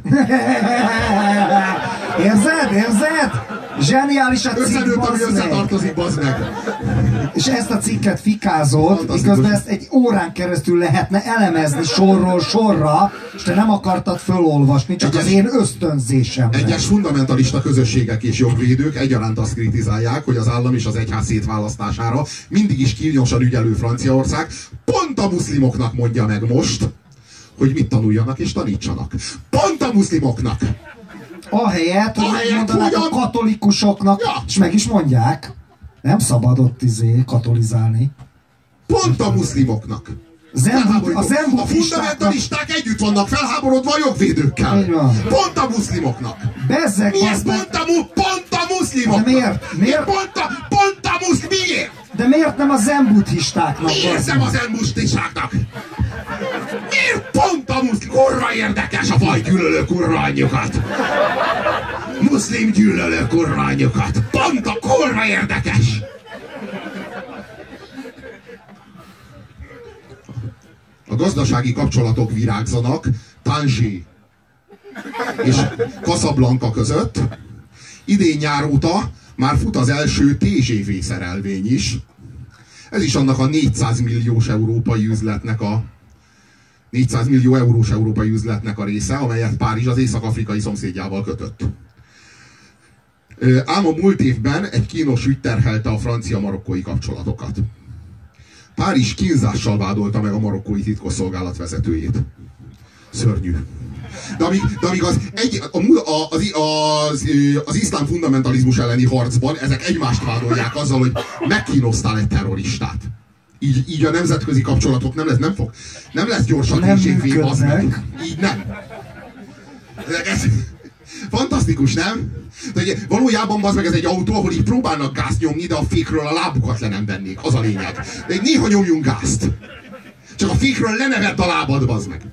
Érzed? Zseniális a cikk, összenőtt, ami összetartozik, bazd meg. És ezt a cikket fikázod, miközben ezt egy órán keresztül lehetne elemezni sorról sorra, és te nem akartad fölolvasni, csak az én ösztönzésem. Egyes fundamentalista közösségek és jogvédők egyaránt azt kritizálják, hogy az állam és az egyház szétválasztására mindig is kíványosan ügyelő Franciaország pont a muszlimoknak mondja meg most, hogy mit tanuljanak és tanítsanak. Pont a muszlimoknak! Ahelyett, hogy megmondanák a katolikusoknak, ja. És meg is mondják. Nem szabad ott katolizálni. Pont a muszlimoknak. A fundamentalisták együtt vannak felháborodva a jogvédőkkel. Pont a muszlimoknak. Bezzeg, miért pont a muszlimoknak? De miért? Pont a muszlim. Miért? De miért nem a zen-buddhistáknak? Miért nem a zen-buddhistáknak? Miért pont a muszlim? Kurva érdekes a fajgyűlölő kurva anyjukat. Muszlim gyűlölő kurva anyjukat. Pont a kurva érdekes. A gazdasági kapcsolatok virágzanak Tanger és Casablanca között. Idén nyár óta már fut az első TGV szerelvény is. Ez is annak a 400 millió eurós európai üzletnek a része, amelyet Párizs az észak-afrikai szomszédjával kötött. Ám a múlt évben egy kínos ügy terhelte a francia-marokkói kapcsolatokat. Párizs kínzással vádolta meg a marokkói titkosszolgálat vezetőjét. Szörnyű. De amíg az iszlám fundamentalizmus elleni harcban ezek egymást vádolják azzal, hogy megkínoztál egy terroristát. Így a nemzetközi kapcsolatok nem lesz gyorsan TGV, az meg. Így nem. Ez fantasztikus, nem? De valójában az meg ez egy autó, ahol így próbálnak gázt nyomni, de a fékről a lábukat le nem vennék. Az a lényeg. De néha nyomjunk gázt. Csak a fékről le ne vedd a lábad, bazd meg.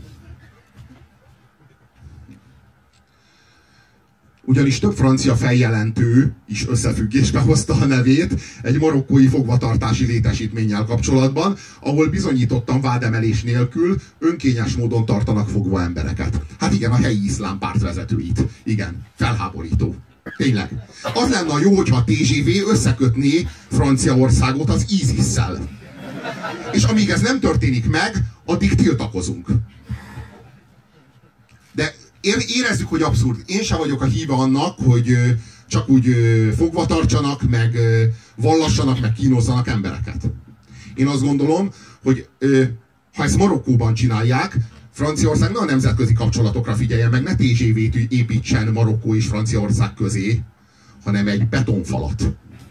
Ugyanis több francia feljelentő is összefüggésbe hozta a nevét egy marokkói fogvatartási létesítménnyel kapcsolatban, ahol bizonyítottan vádemelés nélkül önkényes módon tartanak fogva embereket. Hát igen, a helyi iszlám párt vezetőit. Igen, felháborító. Tényleg. Az lenne jó, hogyha a TGV összekötné Franciaországot az ISIS-szel. És amíg ez nem történik meg, addig tiltakozunk. De érezzük, hogy abszurd. Én sem vagyok a híve annak, hogy csak úgy fogva tartsanak, meg vallassanak, meg kínozzanak embereket. Én azt gondolom, hogy ha ezt Marokkóban csinálják, Franciaország ne a nemzetközi kapcsolatokra figyeljen meg, ne TGV-t építsen Marokkó és Franciaország közé, hanem egy betonfalat.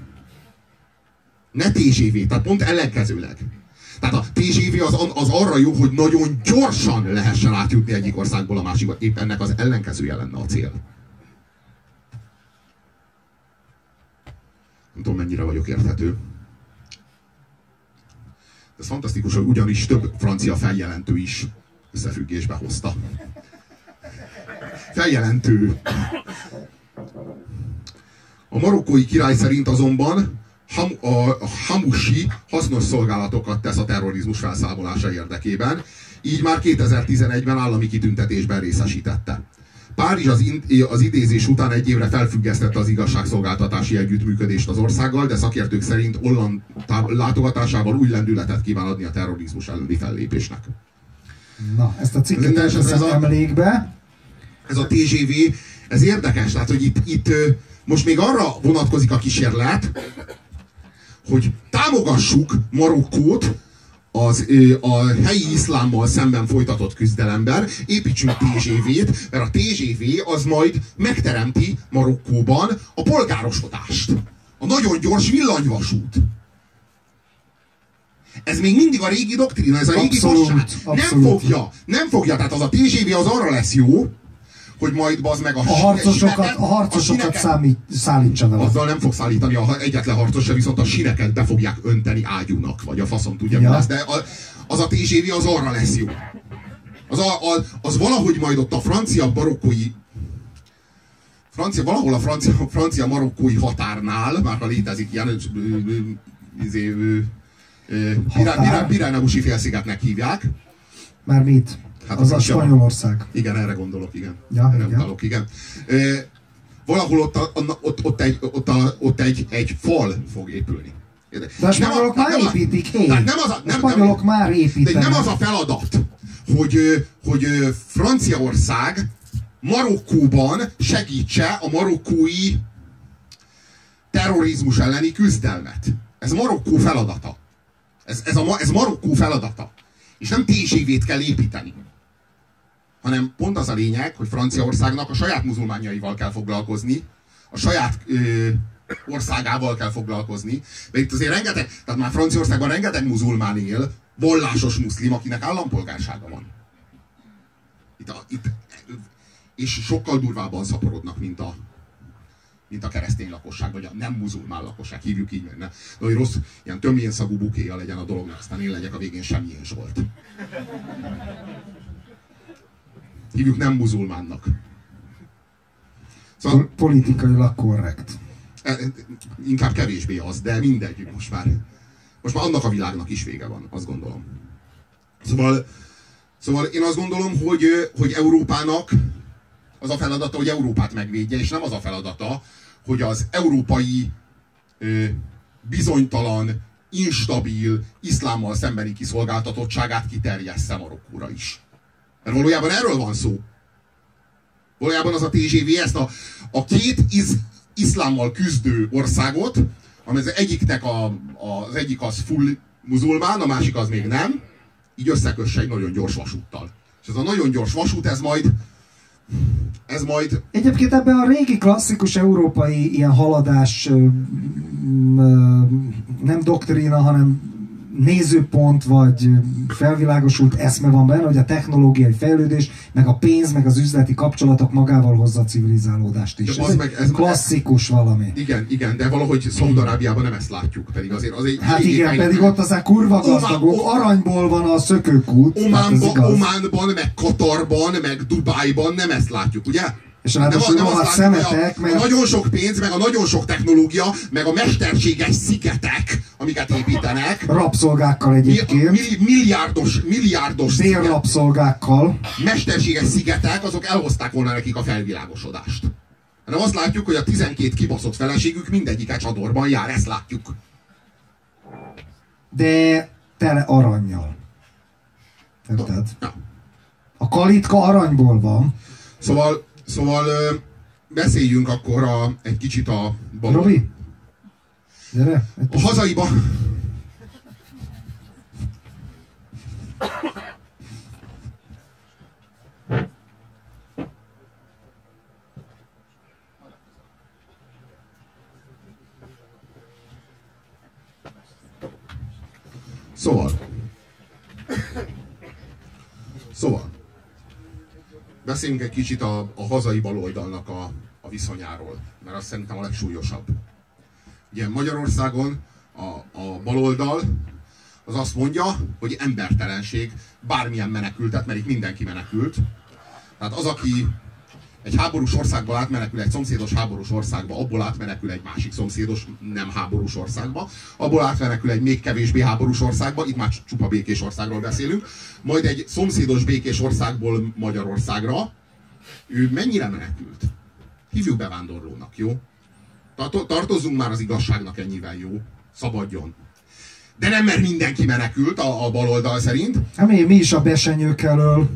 Ne TGV, tehát pont ellenkezőleg. Tehát a TGV az arra jó, hogy nagyon gyorsan lehessen átjutni egyik országból a másikba. Épp ennek az ellenkezője lenne a cél. Nem tudom, mennyire vagyok érthető. Ez fantasztikus, hogy ugyanis több francia feljelentő is összefüggésbe hozta. Feljelentő. A marokkói király szerint azonban a Hamouchi hasznos szolgálatokat tesz a terrorizmus felszámolása érdekében, így már 2011-ben állami kitüntetésben részesítette. Párizs az idézés után egy évre felfüggesztette az igazságszolgáltatási együttműködést az országgal, de szakértők szerint Hollande látogatásával új lendületet kíván adni a terrorizmus elleni fellépésnek. Na, ezt a cikket teszem emlékbe. Ez a TGV, ez érdekes, tehát, hogy itt most még arra vonatkozik a kísérlet, hogy támogassuk Marokkót a helyi iszlámmal szemben folytatott küzdelemben, építsünk TGV-t, mert a TGV az majd megteremti Marokkóban a polgárosodást. A nagyon gyors villanyvasút. Ez még mindig a régi doktrína, ez a régi fasság. Nem fogja, tehát az a TGV az arra lesz jó, hogy majd bazd meg a harcosokat szállítsa vele. Azzal nem fog szállítani egyetlen harcos se, viszont a sineket be fogják önteni ágyúnak, vagy a faszom tudja mi lesz, de az a TGV az arra lesz jó. Az valahogy majd ott a valahol a francia-marokkói határnál, már ha létezik ilyen, Pireneusi félszigetnek hívják. Már mit? Hát az a Spanyolország. Igen, erre gondolok, igen. Ja, erre gondolok, igen. Valahol ott egy fal fog épülni. De a spanyolok már építik, a spanyolok már építenek. De nem az a feladat, hogy Franciaország Marokkóban segítse a marokkói terrorizmus elleni küzdelmet. Ez Marokkó feladata. Ez Marokkó feladata. És nem TGV-t kell építeni. Hanem pont az a lényeg, hogy Franciaországnak a saját muzulmánjaival kell foglalkozni, a saját országával kell foglalkozni, mert itt azért rengeteg, tehát már Franciaországban rengeteg muzulmán él, vallásos muszlim, akinek állampolgársága van. Itt, és sokkal durvábban szaporodnak, mint a keresztény lakosság, vagy a nem muzulmán lakosság, hívjuk így, mert ne. De hogy rossz, ilyen tömjén szagú bukéja legyen a dolognak, aztán én legyek a végén semmilyen volt. Hívjuk nem muzulmánnak. Szóval, politikailag korrekt. Inkább kevésbé az, de mindegy, most már annak a világnak is vége van, azt gondolom. Szóval én azt gondolom, hogy Európának az a feladata, hogy Európát megvédje, és nem az a feladata, hogy az európai bizonytalan, instabil, iszlámmal szembeni kiszolgáltatottságát kiterjessze Marokkóra is. Mert valójában erről van szó. Valójában az a TGV ezt a két iszlámmal küzdő országot, ami az egyiknek az egyik az full muzulmán, a másik az még nem, így összekösse egy nagyon gyors vasúttal. És ez a nagyon gyors vasút, ez majd... Egyébként ebben a régi klasszikus európai ilyen haladás nem doktrína, hanem nézőpont, vagy felvilágosult eszme van benne, hogy a technológiai fejlődés, meg a pénz, meg az üzleti kapcsolatok magával hozza a civilizálódást is. Ez klasszikus valami. Igen, de valahogy Szaúd-Arábiában nem ezt látjuk, pedig azért az egy... Hát igen, pedig ott aztán kurva gazdagok, aranyból van a szökőkút. Ománban, meg Katarban, meg Dubájban nem ezt látjuk, ugye? És ráadásul rohadt szemetek, meg a nagyon sok pénz, meg a nagyon sok technológia, meg a mesterséges szigetek, amiket építenek. Rabszolgákkal egyébként. Milliárdos délrabszolgákkal. Mesterséges szigetek, azok elhozták volna nekik a felvilágosodást. Hanem azt látjuk, hogy a 12 kibaszott feleségük mindegyike csadorban jár, ezt látjuk. De tele arannyal. Érted? Ja. A kalitka aranyból van. Szóval beszéljünk akkor egy kicsit a balon. Robi? Gyere. A hazaiba... Szóval. Beszéljünk egy kicsit a hazai baloldalnak a viszonyáról, mert az szerintem a legsúlyosabb. Ugye Magyarországon a baloldal az azt mondja, hogy embertelenség bármilyen menekültet, mert itt mindenki menekült. Tehát az, aki egy háborús országba átmenekül egy szomszédos háborús országba, abból átmenekül egy másik szomszédos nem háborús országba, abból átmenekül egy még kevésbé háborús országba, itt már csupa békés országról beszélünk, majd egy szomszédos békés országból Magyarországra. Ő mennyire menekült? Hívjuk bevándorlónak, jó? Tartozzunk már az igazságnak ennyivel, jó? Szabadjon. De nem, mert mindenki menekült a baloldal szerint. Hát mi is a besenyők elől.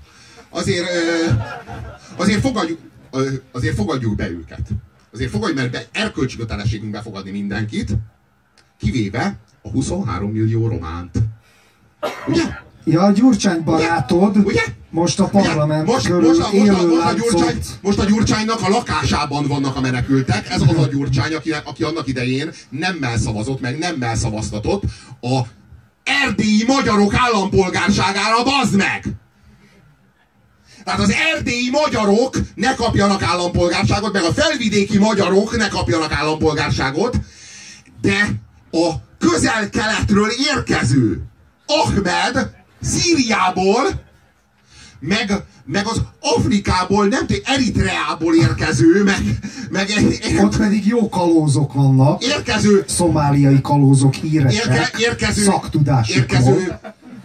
Azért fogadjuk be őket. Azért fogadjuk, mert erkölcsi kötelességünk befogadni mindenkit, kivéve a 23 millió románt. Ugye? Ja, a Gyurcsány barátod, ugye? Most a parlament körül élő látszott. Most a Gyurcsánynak a lakásában vannak a menekültek. Ez az a Gyurcsány, aki annak idején nemmel szavazott, meg nemmel szavaztatott a erdélyi magyarok állampolgárságára, bazd meg! Tehát az erdélyi magyarok ne kapjanak állampolgárságot, meg a felvidéki magyarok ne kapjanak állampolgárságot, de a közel-keletről érkező Ahmed Szíriából, meg az Afrikából, nem tudom, Eritreából érkező, meg ott pedig jó kalózok vannak. Érkező szomáliai kalózok híresek. Érkező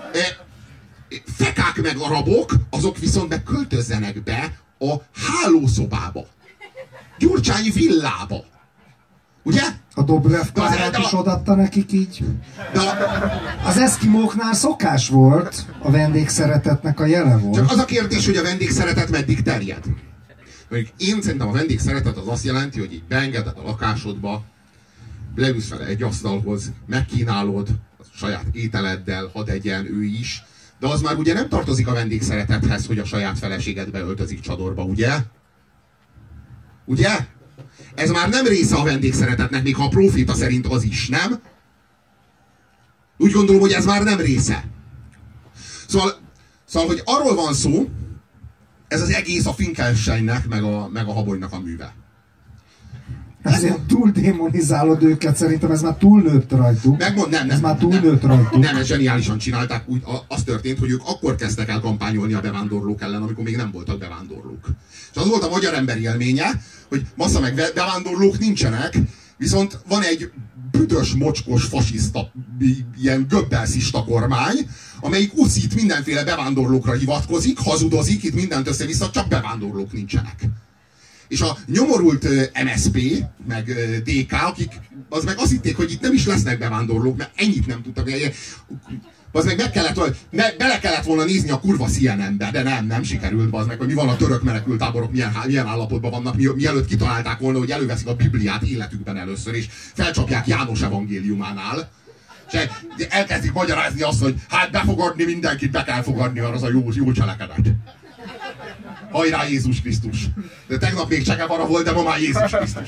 fekák meg arabok, azok viszont meg költözzenek be a hálószobába. Gyurcsány villába. Ugye? A Dobrev párát is odaadta nekik így. Az eszkimóknál szokás volt, a vendégszeretetnek a jele volt. Csak az a kérdés, hogy a vendégszeretet meddig terjed. Én szerintem a vendégszeretet az azt jelenti, hogy így beengeded a lakásodba, leülsz vele egy asztalhoz, megkínálod a saját ételeddel, hadd egyen ő is, de az már ugye nem tartozik a vendégszeretethez, hogy a saját feleséged beöltözik csadorba, ugye? Ugye? Ez már nem része a vendégszeretetnek, még ha a próféta szerint az is, nem? Úgy gondolom, hogy ez már nem része. Szóval hogy arról van szó, ez az egész a Finkelsteinnek, meg a Habonynak a műve. Ezért túl démonizálod őket, szerintem ez már túlnőtt rajtuk. Ez már túlnőtt rajtuk. Nem, ezt zseniálisan csinálták. Az történt, hogy ők akkor kezdtek el kampányolni a bevándorlók ellen, amikor még nem voltak bevándorlók. És az volt a magyar ember élménye, hogy massza meg bevándorlók nincsenek, viszont van egy büdös, mocskos, fasiszta, ilyen göbbelszista kormány, amelyik uszít mindenféle bevándorlókra hivatkozik, hazudozik, itt mindent össze-vissza, csak bevándorlók nincsenek. És a nyomorult MSZP, meg DK, akik az meg azt hitték, hogy itt nem is lesznek bevándorlók, mert ennyit nem tudtak. Az meg bele kellett volna nézni a kurva CNN-be, de nem sikerült, az meg, hogy mi van a török menekültáborok, milyen állapotban vannak, mielőtt kitalálták volna, hogy előveszik a Bibliát életükben először, és felcsapják János evangéliumánál. És elkezdik magyarázni azt, hogy hát befogadni mindenkit, be kell fogadni, az a jó cselekedet. Hajrá Jézus Krisztus! De tegnap még Che Guevara volt, de ma már Jézus Krisztus.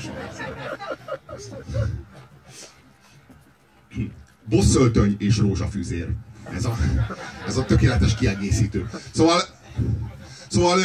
Bosszöltöny és rózsafűzér. Ez a tökéletes kiegészítő. Szóval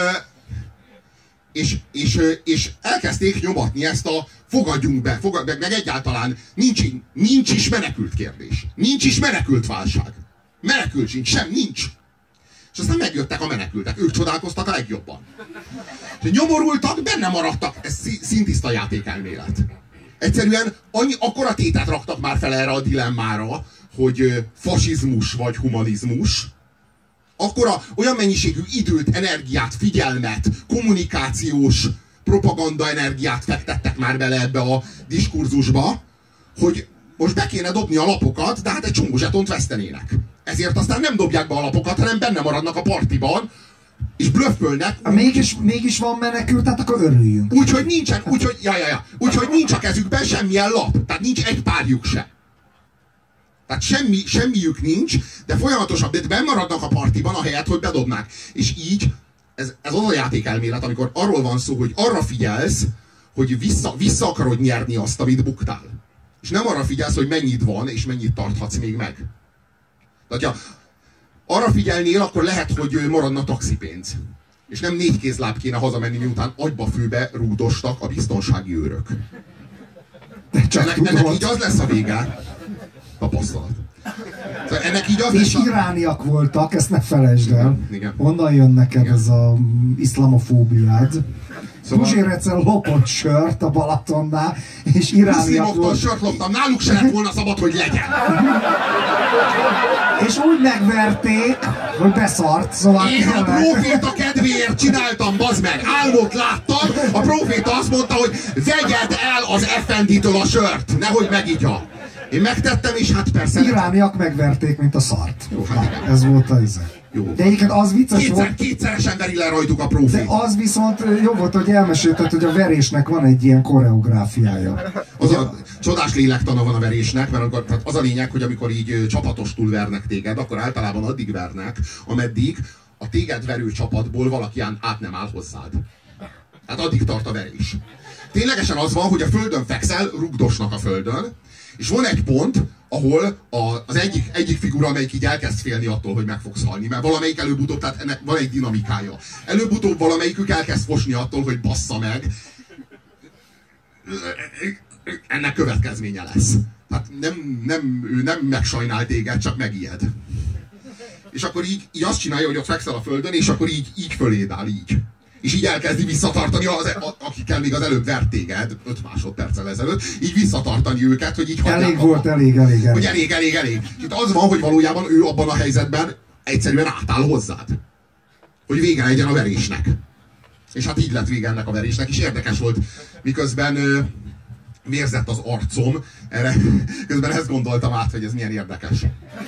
és elkezdték nyomatni ezt a fogadjunk be, meg egyáltalán nincs is menekült kérdés. Nincs is menekült válság. Menekült sincs, nincs. És aztán megjöttek a menekültek, ők csodálkoztak a legjobban. És nyomorultak, benne maradtak, ez szintiszta játékelmélet. Egyszerűen akkora tétát raktak már fel erre a dilemmára, hogy fasizmus vagy humanizmus, akkora olyan mennyiségű időt, energiát, figyelmet, kommunikációs propaganda energiát fektettek már bele ebbe a diskurzusba, hogy most be kéne dobni a lapokat, de hát egy csomó zsetont vesztenének. Ezért aztán nem dobják be a lapokat, hanem benne maradnak a partiban, és blöffölnek. Mégis van menekült, tehát akkor örüljünk. Úgyhogy nincsen, úgyhogy nincs a kezükben semmilyen lap. Tehát nincs egy párjuk se. Tehát semmiük nincs, de folyamatosan benn maradnak a partiban, ahelyett, hogy bedobnák. És így, ez az a játékelmélet, amikor arról van szó, hogy arra figyelsz, hogy vissza akarod nyerni azt, amit buktál. És nem arra figyelsz, hogy mennyit van, és mennyit tarthatsz még meg. Tehát, ha arra figyelnél, akkor lehet, hogy maradna taxipénz. És nem 4 kézláb kéne hazamenni, miután agyba-főbe rúdostak a biztonsági őrök. Ennek így az lesz a vége. Tapasztalat. Szóval ennek így az és irániak voltak, ezt ne felejtsd el. Igen. Onnan jön neked ez az iszlamofóbiád. Szóval... Puzsér lopott sört a Balatonnál, és irániak volt. Sört loptam, náluk se lett volna szabad, hogy legyen. És úgy megverték, hogy beszart, szóval... Én a próféta kedvéért csináltam, bazd meg, álmot láttam, a próféta azt mondta, hogy vegyed el az effenditől a sört, nehogy megigya. Én megtettem, és hát persze... Irániak megverték, mint a szart. Jó, hát ez volt az íze. Jó. De egyébként az vicces volt... Kétszeresen veri le rajtuk a prófét. De az viszont jó volt, hogy elmesélted, hogy a verésnek van egy ilyen koreográfiája. Az a csodás lélektana van a verésnek, mert akkor, tehát az a lényeg, hogy amikor így csapatostul vernek téged, akkor általában addig vernek, ameddig a téged verő csapatból valaki át nem áll hozzád. Hát addig tart a verés. Ténylegesen az van, hogy a földön fekszel, rugdosnak a földön, és van egy pont, ahol az egyik figura, amelyik így elkezd félni attól, hogy meg fogsz halni, mert valamelyik előbb-utóbb, tehát ennek van egy dinamikája. Előbb-utóbb valamelyikük elkezd fosni attól, hogy bassza meg. Ennek következménye lesz. Hát ő nem megsajnál téged, csak megijed. És akkor így azt csinálja, hogy ott fekszel a földön, és akkor így föléd áll, így. És így elkezdi visszatartani, akikkel még az előbb vert téged, 5 másodperccel ezelőtt, így visszatartani őket, hogy így hagyják. Elég volt, elég. Hogy elég. Itt az van, hogy valójában ő abban a helyzetben egyszerűen átáll hozzád. Hogy vége legyen a verésnek. És hát így lett vége ennek a verésnek, és érdekes volt, miközben vérzett az arcom, közben ezt gondoltam át, hogy ez milyen érdekes.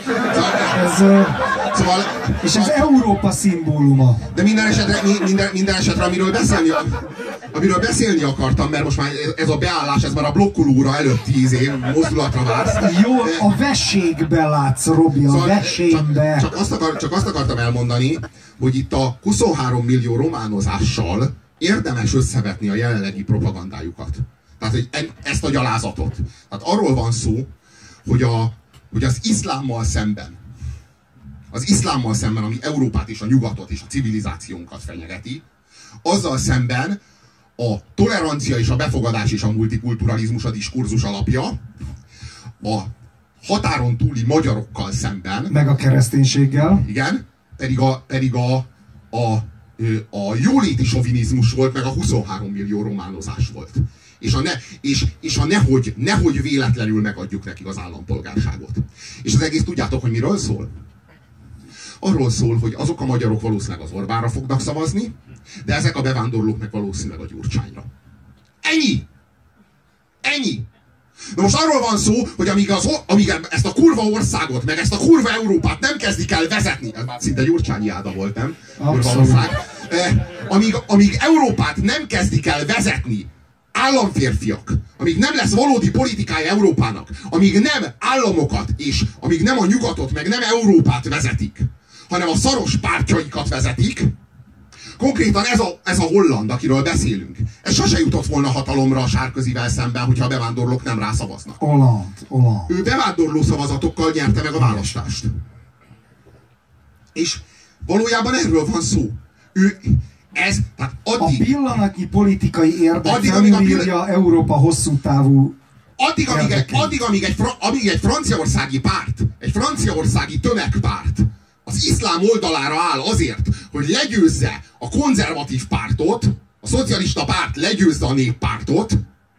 És ez Európa szimbóluma. De minden esetre amiről beszélni akartam, mert most már ez a beállás, ez már a blokkolóra előtt 10 év mozdulatra vársz. Jó, a veségbe látsz, Robi, a veségbe. Csak azt akartam elmondani, hogy itt a 23 millió románozással érdemes összevetni a jelenlegi propagandájukat. Tehát, hogy ezt a gyalázatot. Tehát arról van szó, hogy az iszlámmal szemben, ami Európát és a nyugatot és a civilizációnkat fenyegeti, azzal szemben a tolerancia és a befogadás és a multikulturalizmus a diskurzus alapja, a határon túli magyarokkal szemben, meg a kereszténységgel, igen, pedig a jóléti sovinizmus volt, meg a 23 millió románozás volt. És a nehogy véletlenül megadjuk nekik az állampolgárságot. És az egész tudjátok, hogy miről szól? Arról szól, hogy azok a magyarok valószínűleg az Orbánra fognak szavazni, de ezek a bevándorlók meg valószínűleg a Gyurcsányra. Ennyi! Ennyi! Na most arról van szó, hogy amíg ezt a kurva országot, meg ezt a kurva Európát nem kezdik el vezetni, ez már szinte Gyurcsányi áda volt, nem? Kurva ország. Amíg Európát nem kezdik el vezetni államférfiak, amíg nem lesz valódi politikája Európának, amíg nem államokat, és amíg nem a nyugatot, meg nem Európát vezetik, hanem a szaros pártjaikat vezetik, konkrétan ez a holland, akiről beszélünk, ez sose jutott volna hatalomra a Sárközivel szemben, hogyha a bevándorlók nem rászavaznak. Hollande. Ő bevándorló szavazatokkal nyerte meg a választást. És valójában erről van szó. Tehát addig, a pillanatnyi politikai érdek nem bírja Európa hosszú távú amíg egy franciaországi párt, egy franciaországi tömegpárt az iszlám oldalára áll azért, hogy legyőzze a konzervatív pártot, a szocialista párt legyőzze a néppártot,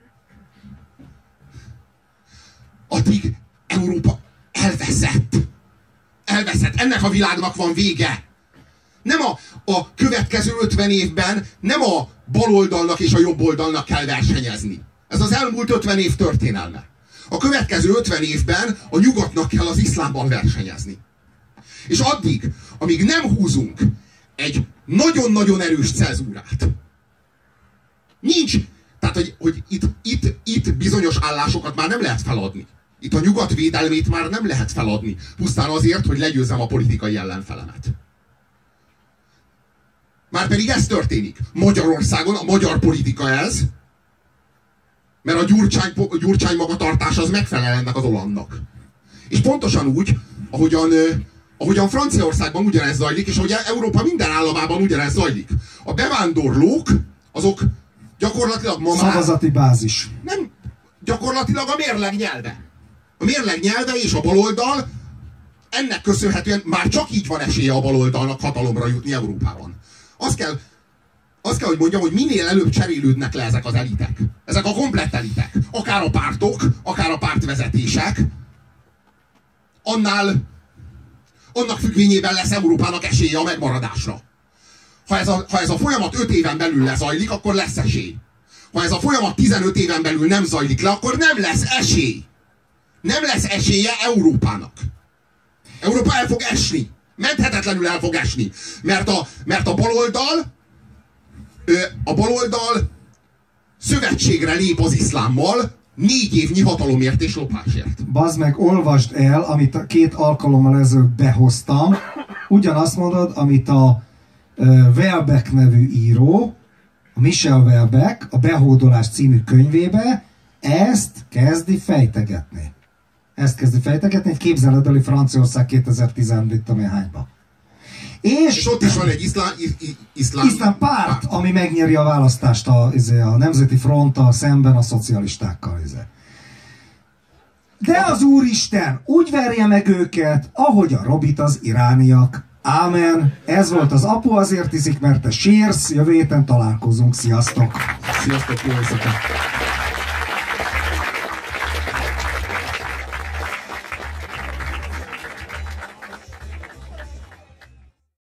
addig Európa elveszett. Elveszett. Ennek a világnak van vége. Nem a következő 50 évben nem a baloldalnak és a jobboldalnak kell versenyezni. Ez az elmúlt 50 év történelme. A következő 50 évben a nyugatnak kell az iszlámban versenyezni. És addig, amíg nem húzunk egy nagyon-nagyon erős cezúrát, nincs, tehát hogy itt bizonyos állásokat már nem lehet feladni. Itt a nyugat védelmét már nem lehet feladni. Pusztán azért, hogy legyőzzem a politikai ellenfelemet. Márpedig ez történik. Magyarországon a magyar politika ez, mert a Gyurcsány magatartás az megfelel ennek az Hollandnak. És pontosan úgy, ahogyan Franciaországban ugyanez zajlik, és ahogy Európa minden államában ugyanez zajlik. A bevándorlók, azok gyakorlatilag ma már... Szavazati bázis. Nem, gyakorlatilag a mérleg nyelve. A mérleg nyelve és a baloldal, ennek köszönhetően már csak így van esélye a baloldalnak hatalomra jutni Európában. Azt kell, hogy mondjam, hogy minél előbb cserélődnek le ezek az elitek. Ezek a komplett elitek. Akár a pártok, akár a pártvezetések, annak függvényében lesz Európának esélye a megmaradásra. Ha ez a folyamat 5 éven belül lezajlik, akkor lesz esély. Ha ez a folyamat 15 éven belül nem zajlik le, akkor nem lesz esély. Nem lesz esélye Európának. Európa el fog esni. Menthetetlenül el fog esni. Mert a baloldal szövetségre lép az iszlámmal 4 évnyi hatalomért és lopásért. Bazd meg, olvasd el, amit 2 alkalommal ezelőtt behoztam. Ugyanazt mondod, amit a Welbeck nevű író, a Michel Welbeck a Behódolás című könyvébe ezt kezdi fejtegetni. Egy képzeletbeli Franciaország 2010-hányban. És ott is van egy iszlám párt, ami megnyeri a választást a Nemzeti Fronttal szemben a szocialistákkal. De az Úristen úgy verje meg őket, ahogy a Robit az irániak. Ámen. Ez volt az Apu azért iszik, mert te sírsz. Jövő héten találkozunk. Sziasztok! Sziasztok, jó éjszakát!